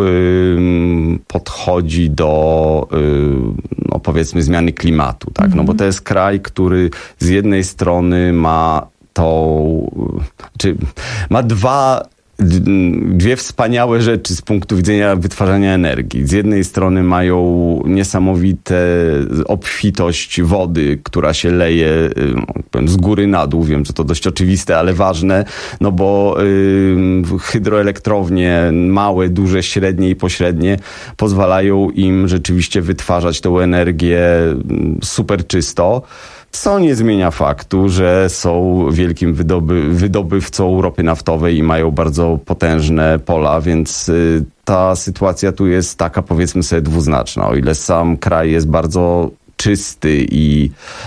podchodzi do, no powiedzmy, zmiany klimatu, tak? Mm-hmm. No bo to jest kraj, który z jednej strony ma to, czy ma dwa Dwie wspaniałe rzeczy z punktu widzenia wytwarzania energii. Z jednej strony mają niesamowite obfitość wody, która się leje powiem, z góry na dół. Wiem, że to dość oczywiste, ale ważne, no bo y, hydroelektrownie małe, duże, średnie i pośrednie pozwalają im rzeczywiście wytwarzać tę energię super czysto. Co nie zmienia faktu, że są wielkim wydoby, wydobywcą ropy naftowej i mają bardzo potężne pola, więc y, ta sytuacja tu jest taka, powiedzmy sobie, dwuznaczna. O ile sam kraj jest bardzo czysty i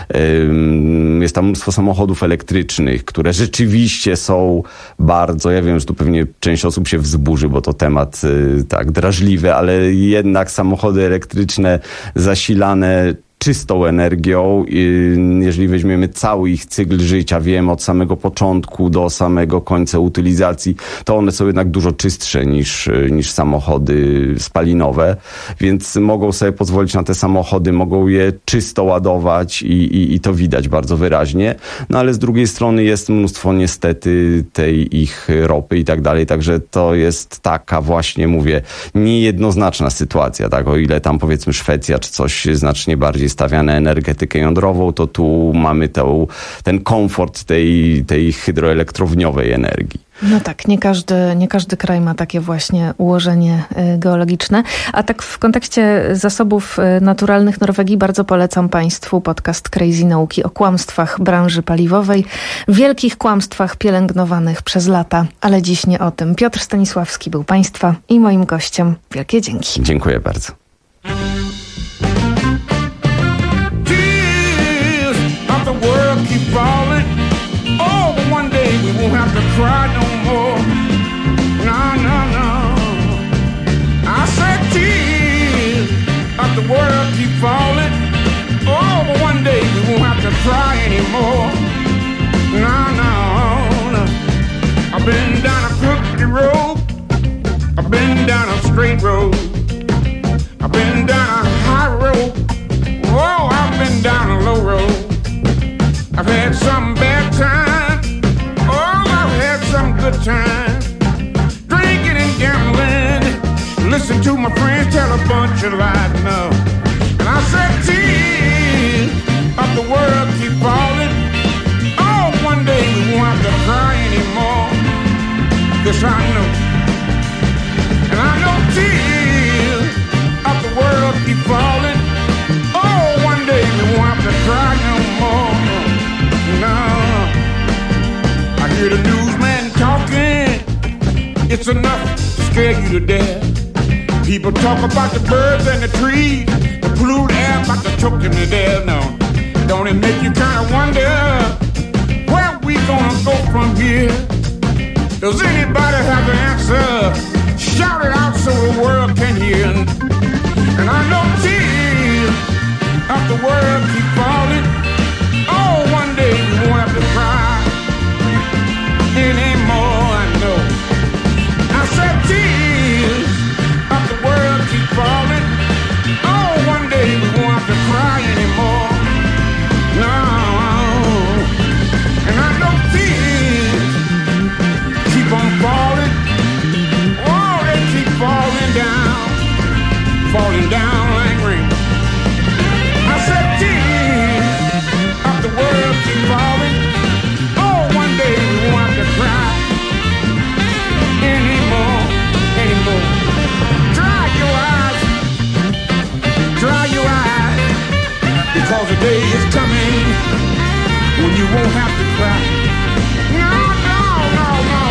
y, jest tam mnóstwo samochodów elektrycznych, które rzeczywiście są bardzo, ja wiem, że tu pewnie część osób się wzburzy, bo to temat y, tak drażliwy, ale jednak samochody elektryczne zasilane czystą energią, jeżeli weźmiemy cały ich cykl życia, wiem, od samego początku do samego końca utylizacji, to one są jednak dużo czystsze niż, niż samochody spalinowe, więc mogą sobie pozwolić na te samochody, mogą je czysto ładować i, i, i to widać bardzo wyraźnie, no ale z drugiej strony jest mnóstwo niestety tej ich ropy i tak dalej, także to jest taka właśnie, mówię, niejednoznaczna sytuacja, tak, o ile tam powiedzmy Szwecja czy coś znacznie bardziej stawia na energetykę jądrową, to tu mamy tą, ten komfort tej, tej hydroelektrowniowej energii. No tak, nie każdy, nie każdy kraj ma takie właśnie ułożenie geologiczne. A tak w kontekście zasobów naturalnych Norwegii bardzo polecam Państwu podcast Crazy Nauki o kłamstwach branży paliwowej, wielkich kłamstwach pielęgnowanych przez lata, ale dziś nie o tym. Piotr Stanisławski był Państwa i moim gościem. Wielkie dzięki. Dziękuję bardzo. We won't have to cry no more. No, no, no. I said tears of the world keep falling. Oh, but one day we won't have to cry anymore. No, no, no. I've been down a crooked road. I've been down a straight road. I've been down a high road. Oh, I've been down a low road. I've had some bad times. Some good times, drinking and gambling. Listen to my friends tell a bunch of lies now. And I said, tears of the world keep falling. Oh, one day we won't have to cry anymore. This I know. And I know tears of the world keep it's enough to scare you to death. People talk about the birds and the trees, the polluted air about to choke them to death. No, don't it make you kind of wonder where we gonna go from here? Does anybody have the answer? Shout it out so the world can hear. And I know tears of the world keep falling. Oh, one day we won't have to cry anymore, I know. I said tears of the world keep falling. Oh, one day we won't have to cry anymore. No. And I know tears keep on falling. Oh, they keep falling down, falling down like rain. I said tears of the world keep falling. Oh, one day we won't have to cry anymore, anymore. Dry your eyes, dry your eyes, because the day is coming when you won't have to cry. No, no, no, no.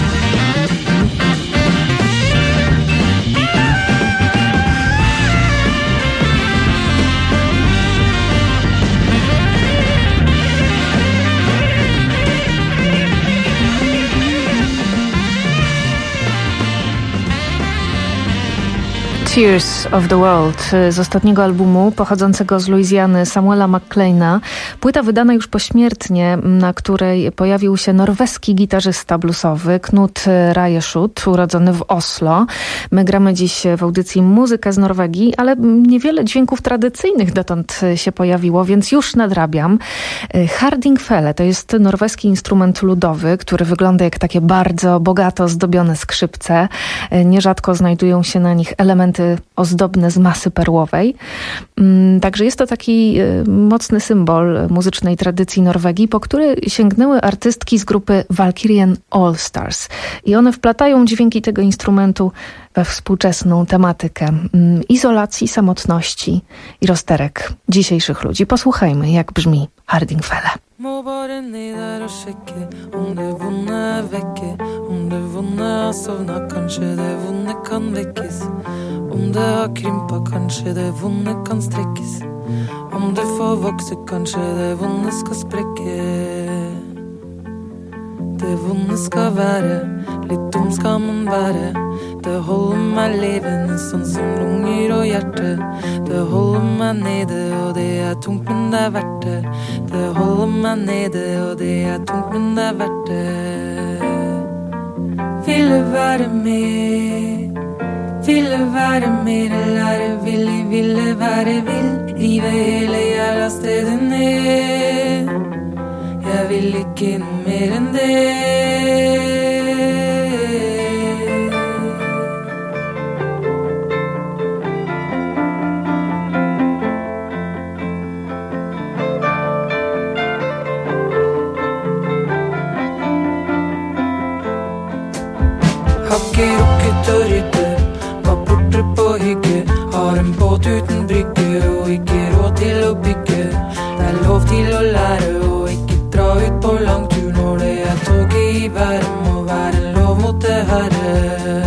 Tears of the World z ostatniego albumu pochodzącego z Luizjany Samuela McLeana. Płyta wydana już pośmiertnie, na której pojawił się norweski gitarzysta bluesowy Knut Reierschutt, urodzony w Oslo. My gramy dziś w audycji muzykę z Norwegii, ale niewiele dźwięków tradycyjnych dotąd się pojawiło, więc już nadrabiam. Hardingfele to jest norweski instrument ludowy, który wygląda jak takie bardzo bogato zdobione skrzypce. Nierzadko znajdują się na nich elementy ozdobne z masy perłowej. Także jest to taki mocny symbol muzycznej tradycji Norwegii, po który sięgnęły artystki z grupy Valkyrien All Stars. I one wplatają dźwięki tego instrumentu we współczesną tematykę izolacji, samotności i rozterek dzisiejszych ludzi. Posłuchajmy, jak brzmi Hardingfele. Må bare ned der og sjekke om det vonde er vekke. Om det vonde har sovna, kanskje det vonde kan vekkes. Om det har krympa, kanskje det vonde kan strekkes. Om det får vokse, kanskje det vonde skal sprekke. Det vonde skal være, litt dum skal man være. Det holder meg levende, sånn som lunger og hjerte. Det holder meg nede, og det er tungt, men det er verdt det. Det holder meg nede, og det er tungt, men det er verdt det. Ville være med, ville være mer, lære, ville, ville være vill. Rive hele jævla stedet ned. Jeg vil ikke noe mer enn det. Har ikke rukket å rydde, var borte på hygge. Har en båt uten brygge, og ikke råd til å bygge. Det er lov til å lære, og ikke dra ut på lang tur. Når det er toget i været, må være en lov mot det herre.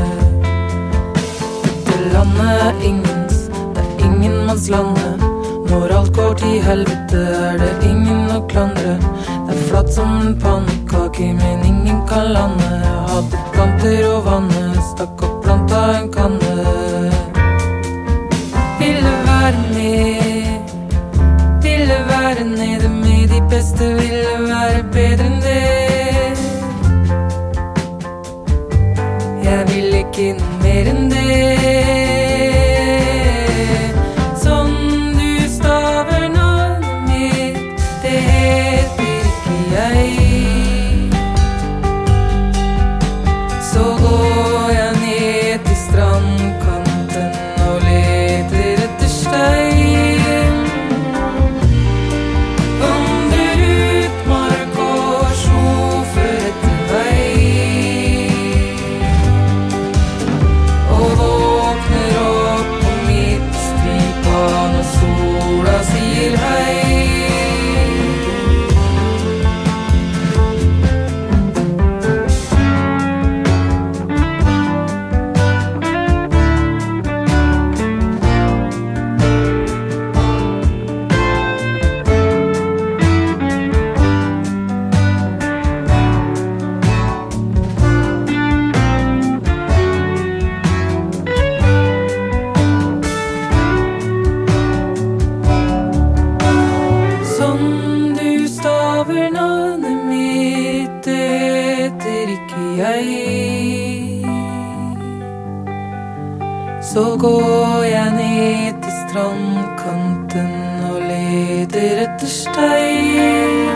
Dette landet er ingens, det er ingenmannslandet. Når alt går til helvete, er det ingen å klandre. Det er flatt som en pannekake, men ingen kan lande. Hadde planter og vannet, stakk opp planta en kanne. Ville være med, ville være nede med de beste. Ville være bedre enn det. Jeg vil ikke noe mer enn det. Sånn du staver navnet mitt, det heter ikke jeg. Så går jeg ned til strandkanten og leter etter stein. Vandrer ut mark og sjofer etter vei. Og våkner strandkanten och leder efter steg.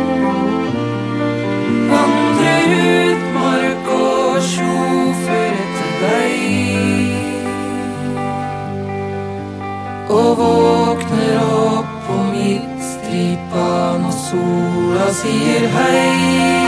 Vandrer ut mark och tjofer etter vei. Og våkner opp på midtstripa når sola sier hei.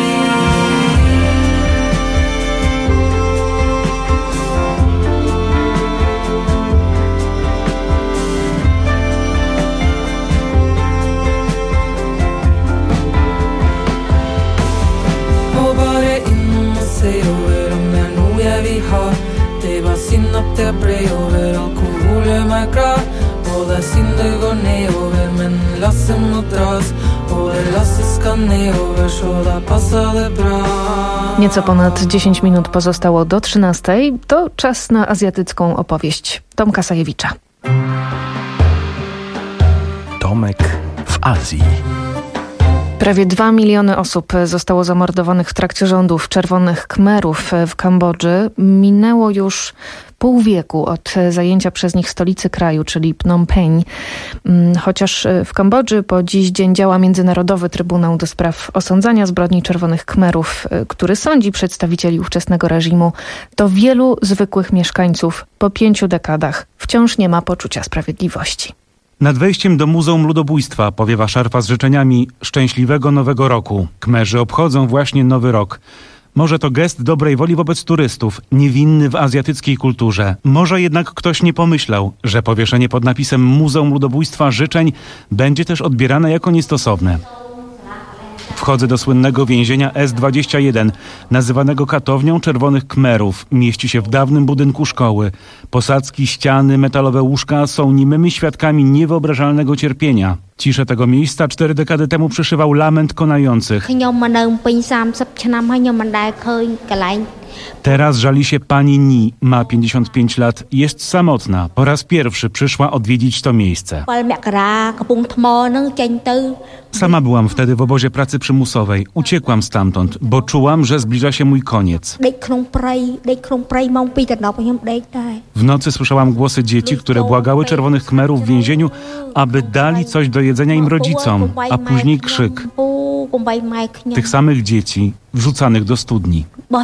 Over om det er noe jeg vil ha. Det er bare synd at jeg ble over. Alkohol gjør meg glad. Og det er synd det går nedover, men lasset må dras. Og det lasset skal nedover, så da passer det bra. Nieco ponad dziesięć minut pozostało do trzynastej. To czas na azjatycką opowieść Tomka Sajewicza. Tomek w Azji. Prawie dwa miliony osób zostało zamordowanych w trakcie rządów Czerwonych Khmerów w Kambodży. Minęło już pół wieku od zajęcia przez nich stolicy kraju, czyli Phnom Penh. Chociaż w Kambodży po dziś dzień działa Międzynarodowy Trybunał do spraw osądzania zbrodni Czerwonych Khmerów, który sądzi przedstawicieli ówczesnego reżimu, to wielu zwykłych mieszkańców po pięciu dekadach wciąż nie ma poczucia sprawiedliwości. Nad wejściem do Muzeum Ludobójstwa powiewa szarfa z życzeniami szczęśliwego nowego roku. Khmerzy obchodzą właśnie nowy rok. Może to gest dobrej woli wobec turystów, niewinny w azjatyckiej kulturze. Może jednak ktoś nie pomyślał, że powieszenie pod napisem Muzeum Ludobójstwa życzeń będzie też odbierane jako niestosowne. Wchodzę do słynnego więzienia S dwadzieścia jeden, nazywanego katownią Czerwonych Khmerów. Mieści się w dawnym budynku szkoły. Posadzki, ściany, metalowe łóżka są niemymi świadkami niewyobrażalnego cierpienia. Ciszę tego miejsca cztery dekady temu przyszywał lament konających. Teraz żali się pani Ni, ma pięćdziesiąt pięć lat, jest samotna. Po raz pierwszy przyszła odwiedzić to miejsce. Sama byłam wtedy w obozie pracy przymusowej. Uciekłam stamtąd, bo czułam, że zbliża się mój koniec. W nocy słyszałam głosy dzieci, które błagały Czerwonych Khmerów w więzieniu, aby dali coś do jedzenia im rodzicom, a później krzyk tych samych dzieci wrzucanych do studni.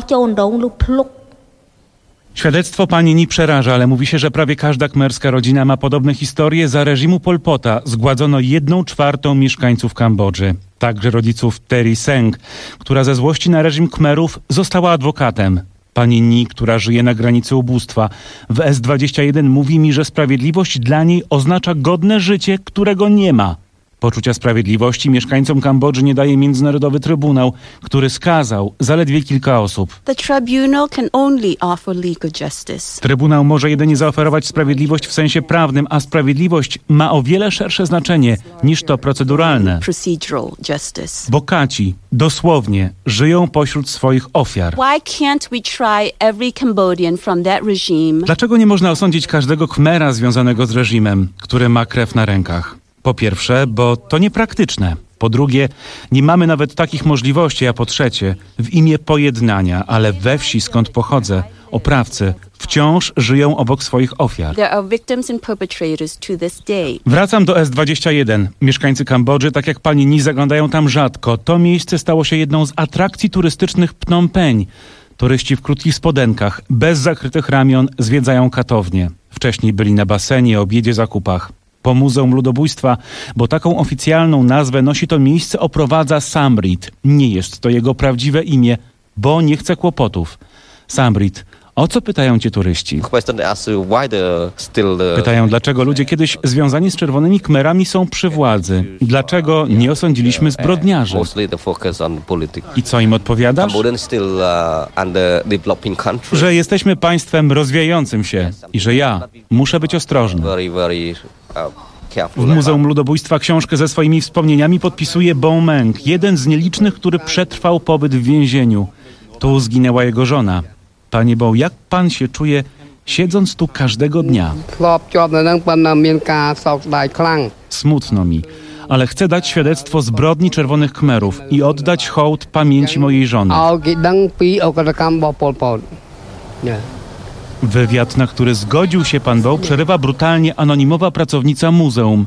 Świadectwo pani Ni przeraża, ale mówi się, że prawie każda khmerska rodzina ma podobne historie. Za reżimu Pol Pota zgładzono jedną czwartą mieszkańców Kambodży. Także rodziców Terry Seng, która ze złości na reżim Khmerów została adwokatem. Pani Ni, która żyje na granicy ubóstwa, w S dwadzieścia jeden mówi mi, że sprawiedliwość dla niej oznacza godne życie, którego nie ma. Poczucia sprawiedliwości mieszkańcom Kambodży nie daje Międzynarodowy Trybunał, który skazał zaledwie kilka osób. The tribunal can only offer legal justice. Trybunał może jedynie zaoferować sprawiedliwość w sensie prawnym, a sprawiedliwość ma o wiele szersze znaczenie niż to proceduralne. Procedural justice. Bogaci, dosłownie, żyją pośród swoich ofiar. Why can't we try every Cambodian from that regime? Dlaczego nie można osądzić każdego Khmera związanego z reżimem, który ma krew na rękach? Po pierwsze, bo to niepraktyczne. Po drugie, nie mamy nawet takich możliwości, a po trzecie, w imię pojednania, ale we wsi, skąd pochodzę, oprawcy wciąż żyją obok swoich ofiar. There are victims and perpetrators to this day. Wracam do S dwadzieścia jeden. Mieszkańcy Kambodży, tak jak pani Ni, zaglądają tam rzadko. To miejsce stało się jedną z atrakcji turystycznych Phnom Penh. Turyści w krótkich spodenkach, bez zakrytych ramion, zwiedzają katownię. Wcześniej byli na basenie, obiedzie, zakupach. Po Muzeum Ludobójstwa, bo taką oficjalną nazwę nosi to miejsce, oprowadza Samrit. Nie jest to jego prawdziwe imię, bo nie chce kłopotów. Samrit, o co pytają cię turyści? Pytają, dlaczego ludzie kiedyś związani z Czerwonymi Khmerami są przy władzy. Dlaczego nie osądziliśmy zbrodniarzy? I co im odpowiadasz? Że jesteśmy państwem rozwijającym się i że ja muszę być ostrożny. W Muzeum Ludobójstwa książkę ze swoimi wspomnieniami podpisuje Bo Meng, jeden z nielicznych, który przetrwał pobyt w więzieniu. Tu zginęła jego żona. Panie Bo, jak pan się czuje, siedząc tu każdego dnia? Smutno mi, ale chcę dać świadectwo zbrodni Czerwonych Khmerów i oddać hołd pamięci mojej żony. Wywiad, na który zgodził się pan Bo, przerywa brutalnie anonimowa pracownica muzeum.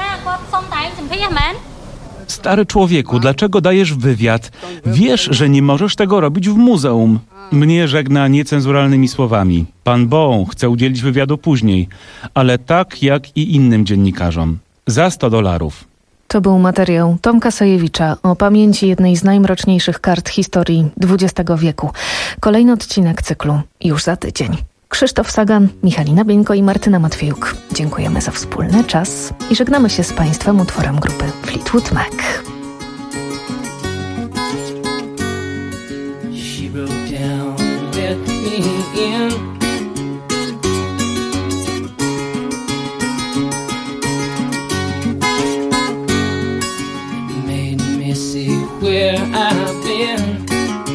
Stary człowieku, dlaczego dajesz wywiad? Wiesz, że nie możesz tego robić w muzeum. Mnie żegna niecenzuralnymi słowami. Pan Bo chce udzielić wywiadu później, ale tak jak i innym dziennikarzom. Za sto dolarów. To był materiał Tomka Sajewicza o pamięci jednej z najmroczniejszych kart historii dwudziestego wieku. Kolejny odcinek cyklu już za tydzień. Krzysztof Sagan, Michalina Bieńko i Martyna Matwiejuk. Dziękujemy za wspólny czas i żegnamy się z Państwem utworem grupy Fleetwood Mac. She broke down, let me in. Made me see where I've been.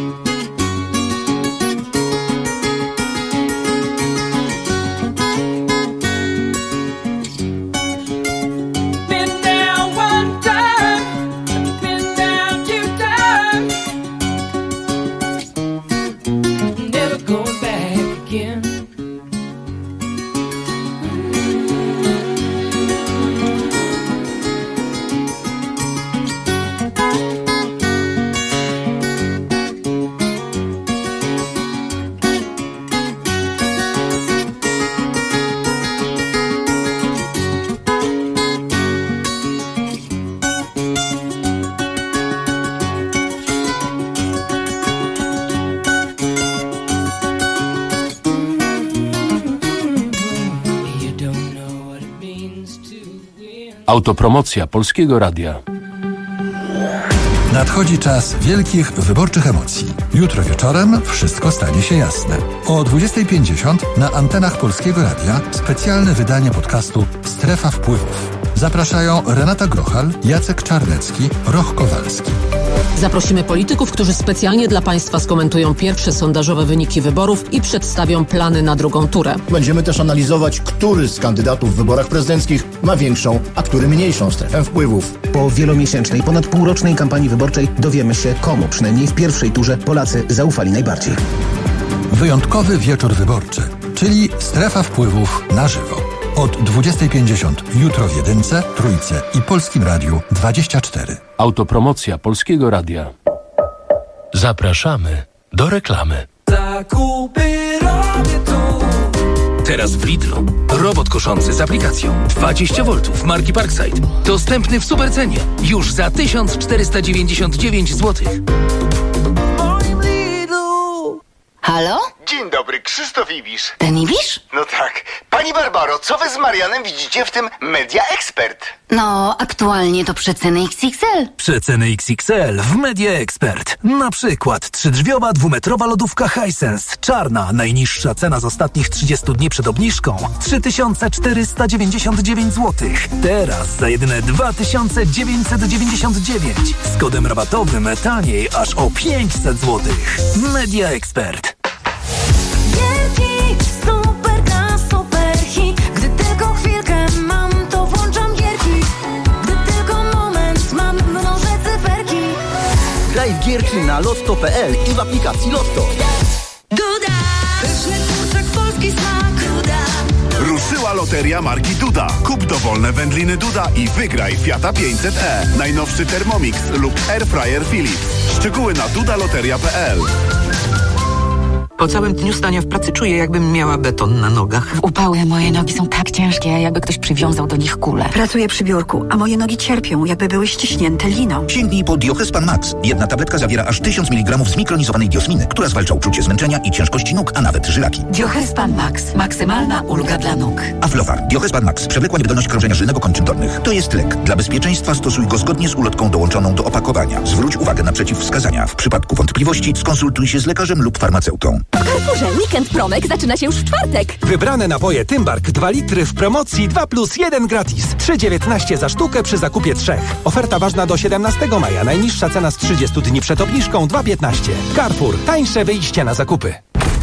Autopromocja Polskiego Radia. Nadchodzi czas wielkich wyborczych emocji. Jutro wieczorem wszystko stanie się jasne. O dwudziestej pięćdziesiąt na antenach Polskiego Radia specjalne wydanie podcastu Strefa Wpływów. Zapraszają Renata Grochal, Jacek Czarnecki, Roch Kowalski. Zaprosimy polityków, którzy specjalnie dla Państwa skomentują pierwsze sondażowe wyniki wyborów i przedstawią plany na drugą turę. Będziemy też analizować, który z kandydatów w wyborach prezydenckich ma większą, a który mniejszą strefę wpływów. Po wielomiesięcznej, ponad półrocznej kampanii wyborczej dowiemy się, komu przynajmniej w pierwszej turze Polacy zaufali najbardziej. Wyjątkowy wieczór wyborczy, czyli Strefa Wpływów na żywo. Od dwudziestej pięćdziesiąt jutro w Jedynce, Trójce i Polskim Radiu dwadzieścia cztery. Autopromocja Polskiego Radia. Zapraszamy do reklamy. Zakupy robię tu. Teraz w Lidlu. Robot koszący z aplikacją dwadzieścia woltów marki Parkside. Dostępny w supercenie. Już za tysiąc czterysta dziewięćdziesiąt dziewięć złotych. Halo? Dzień dobry, Krzysztof Ibisz. Ten Ibisz? No tak. Pani Barbaro, co wy z Marianem widzicie w tym Media Expert? No, aktualnie to przeceny X X L. Przeceny X X L w Media Expert. Na przykład trzydrzwiowa dwumetrowa lodówka Hisense. Czarna. Najniższa cena z ostatnich trzydziestu dni przed obniżką. trzy tysiące czterysta dziewięćdziesiąt dziewięć złotych. Teraz za jedyne dwa tysiące dziewięćset dziewięćdziesiąt dziewięć. Z kodem rabatowym taniej aż o pięćset złotych. Media Expert. Gierki, super na super hit. Gdy tylko chwilkę mam, to włączam gierki. Gdy tylko moment mam, mnożę cyferki. Graj w gierki na lotto kropka p l i w aplikacji Lotto. Duda! Pyszny kurczak, polski smak. Duda! Ruszyła loteria marki Duda. Kup dowolne wędliny Duda i wygraj Fiata pięćset e. Najnowszy Thermomix lub Airfryer Philips. Szczegóły na dudaloteria kropka p l. Po całym dniu stania w pracy czuję, jakbym miała beton na nogach. W upały moje nogi są tak ciężkie, jakby ktoś przywiązał do nich kulę. Pracuję przy biurku, a moje nogi cierpią, jakby były ściśnięte liną. Sięgnij po Diochespan Max. Jedna tabletka zawiera aż tysiąc miligramów zmikronizowanej diosminy, która zwalcza uczucie zmęczenia i ciężkości nóg, a nawet żylaki. Diochespan Max. Maksymalna ulga dla nóg. Aflofar. Diochespan Max. Przewlekła niewydolność krążenia żylnego kończyn dolnych. To jest lek. Dla bezpieczeństwa stosuj go zgodnie z ulotką dołączoną do opakowania. Zwróć uwagę na przeciwwskazania. W przypadku wątpliwości skonsultuj się z lekarzem lub farmaceutą. W Carrefourze Weekend Promek zaczyna się już w czwartek. Wybrane napoje Tymbark dwa litry w promocji dwa plus jeden gratis. trzy dziewiętnaście za sztukę przy zakupie trzech. Oferta ważna do siedemnastego maja. Najniższa cena z trzydziestu dni przed obniżką dwa piętnaście. Carrefour. Tańsze wyjście na zakupy.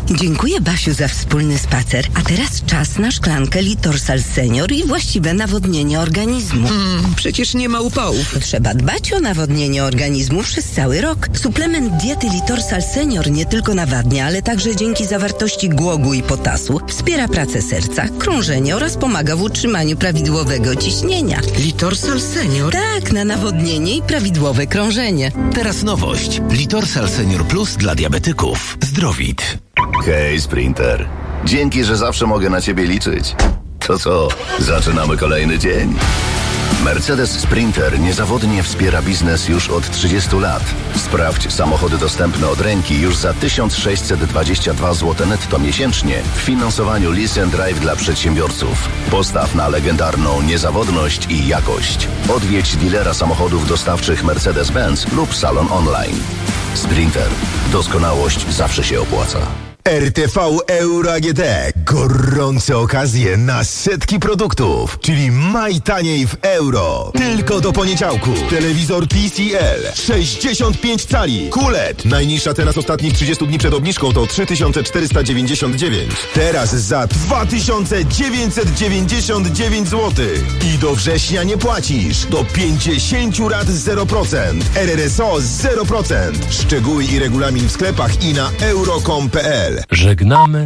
Dziękuję, Basiu, za wspólny spacer. A teraz czas na szklankę Litorsal Senior i właściwe nawodnienie organizmu. Mm, przecież nie ma upałów. Trzeba dbać o nawodnienie organizmu przez cały rok. Suplement diety Litorsal Senior nie tylko nawadnia, ale także dzięki zawartości głogu i potasu wspiera pracę serca, krążenie oraz pomaga w utrzymaniu prawidłowego ciśnienia. Litorsal Senior? Tak, na nawodnienie i prawidłowe krążenie. Teraz nowość. Litorsal Senior Plus dla diabetyków. Zdrowit. Hej, Sprinter. Dzięki, że zawsze mogę na ciebie liczyć. To co, zaczynamy kolejny dzień? Mercedes Sprinter niezawodnie wspiera biznes już od trzydziestu lat. Sprawdź samochody dostępne od ręki już za tysiąc sześćset dwadzieścia dwa złote netto miesięcznie w finansowaniu Lease and Drive dla przedsiębiorców. Postaw na legendarną niezawodność i jakość. Odwiedź dealera samochodów dostawczych Mercedes-Benz lub salon online. Sprinter. Doskonałość zawsze się opłaca. R T V Euro A G D. Gorące okazje na setki produktów, czyli maj taniej w euro. Tylko do poniedziałku. Telewizor T C L sześćdziesiąt pięć cali. Q L E D. Najniższa cena z ostatnich trzydziestu dni przed obniżką to trzy tysiące czterysta dziewięćdziesiąt dziewięć. Teraz za dwa tysiące dziewięćset dziewięćdziesiąt dziewięć złotych. I do września nie płacisz. Do pięćdziesiąt rat zero procent. R R S O zero procent. Szczegóły i regulamin w sklepach i na euro kropka com kropka p l. Żegnamy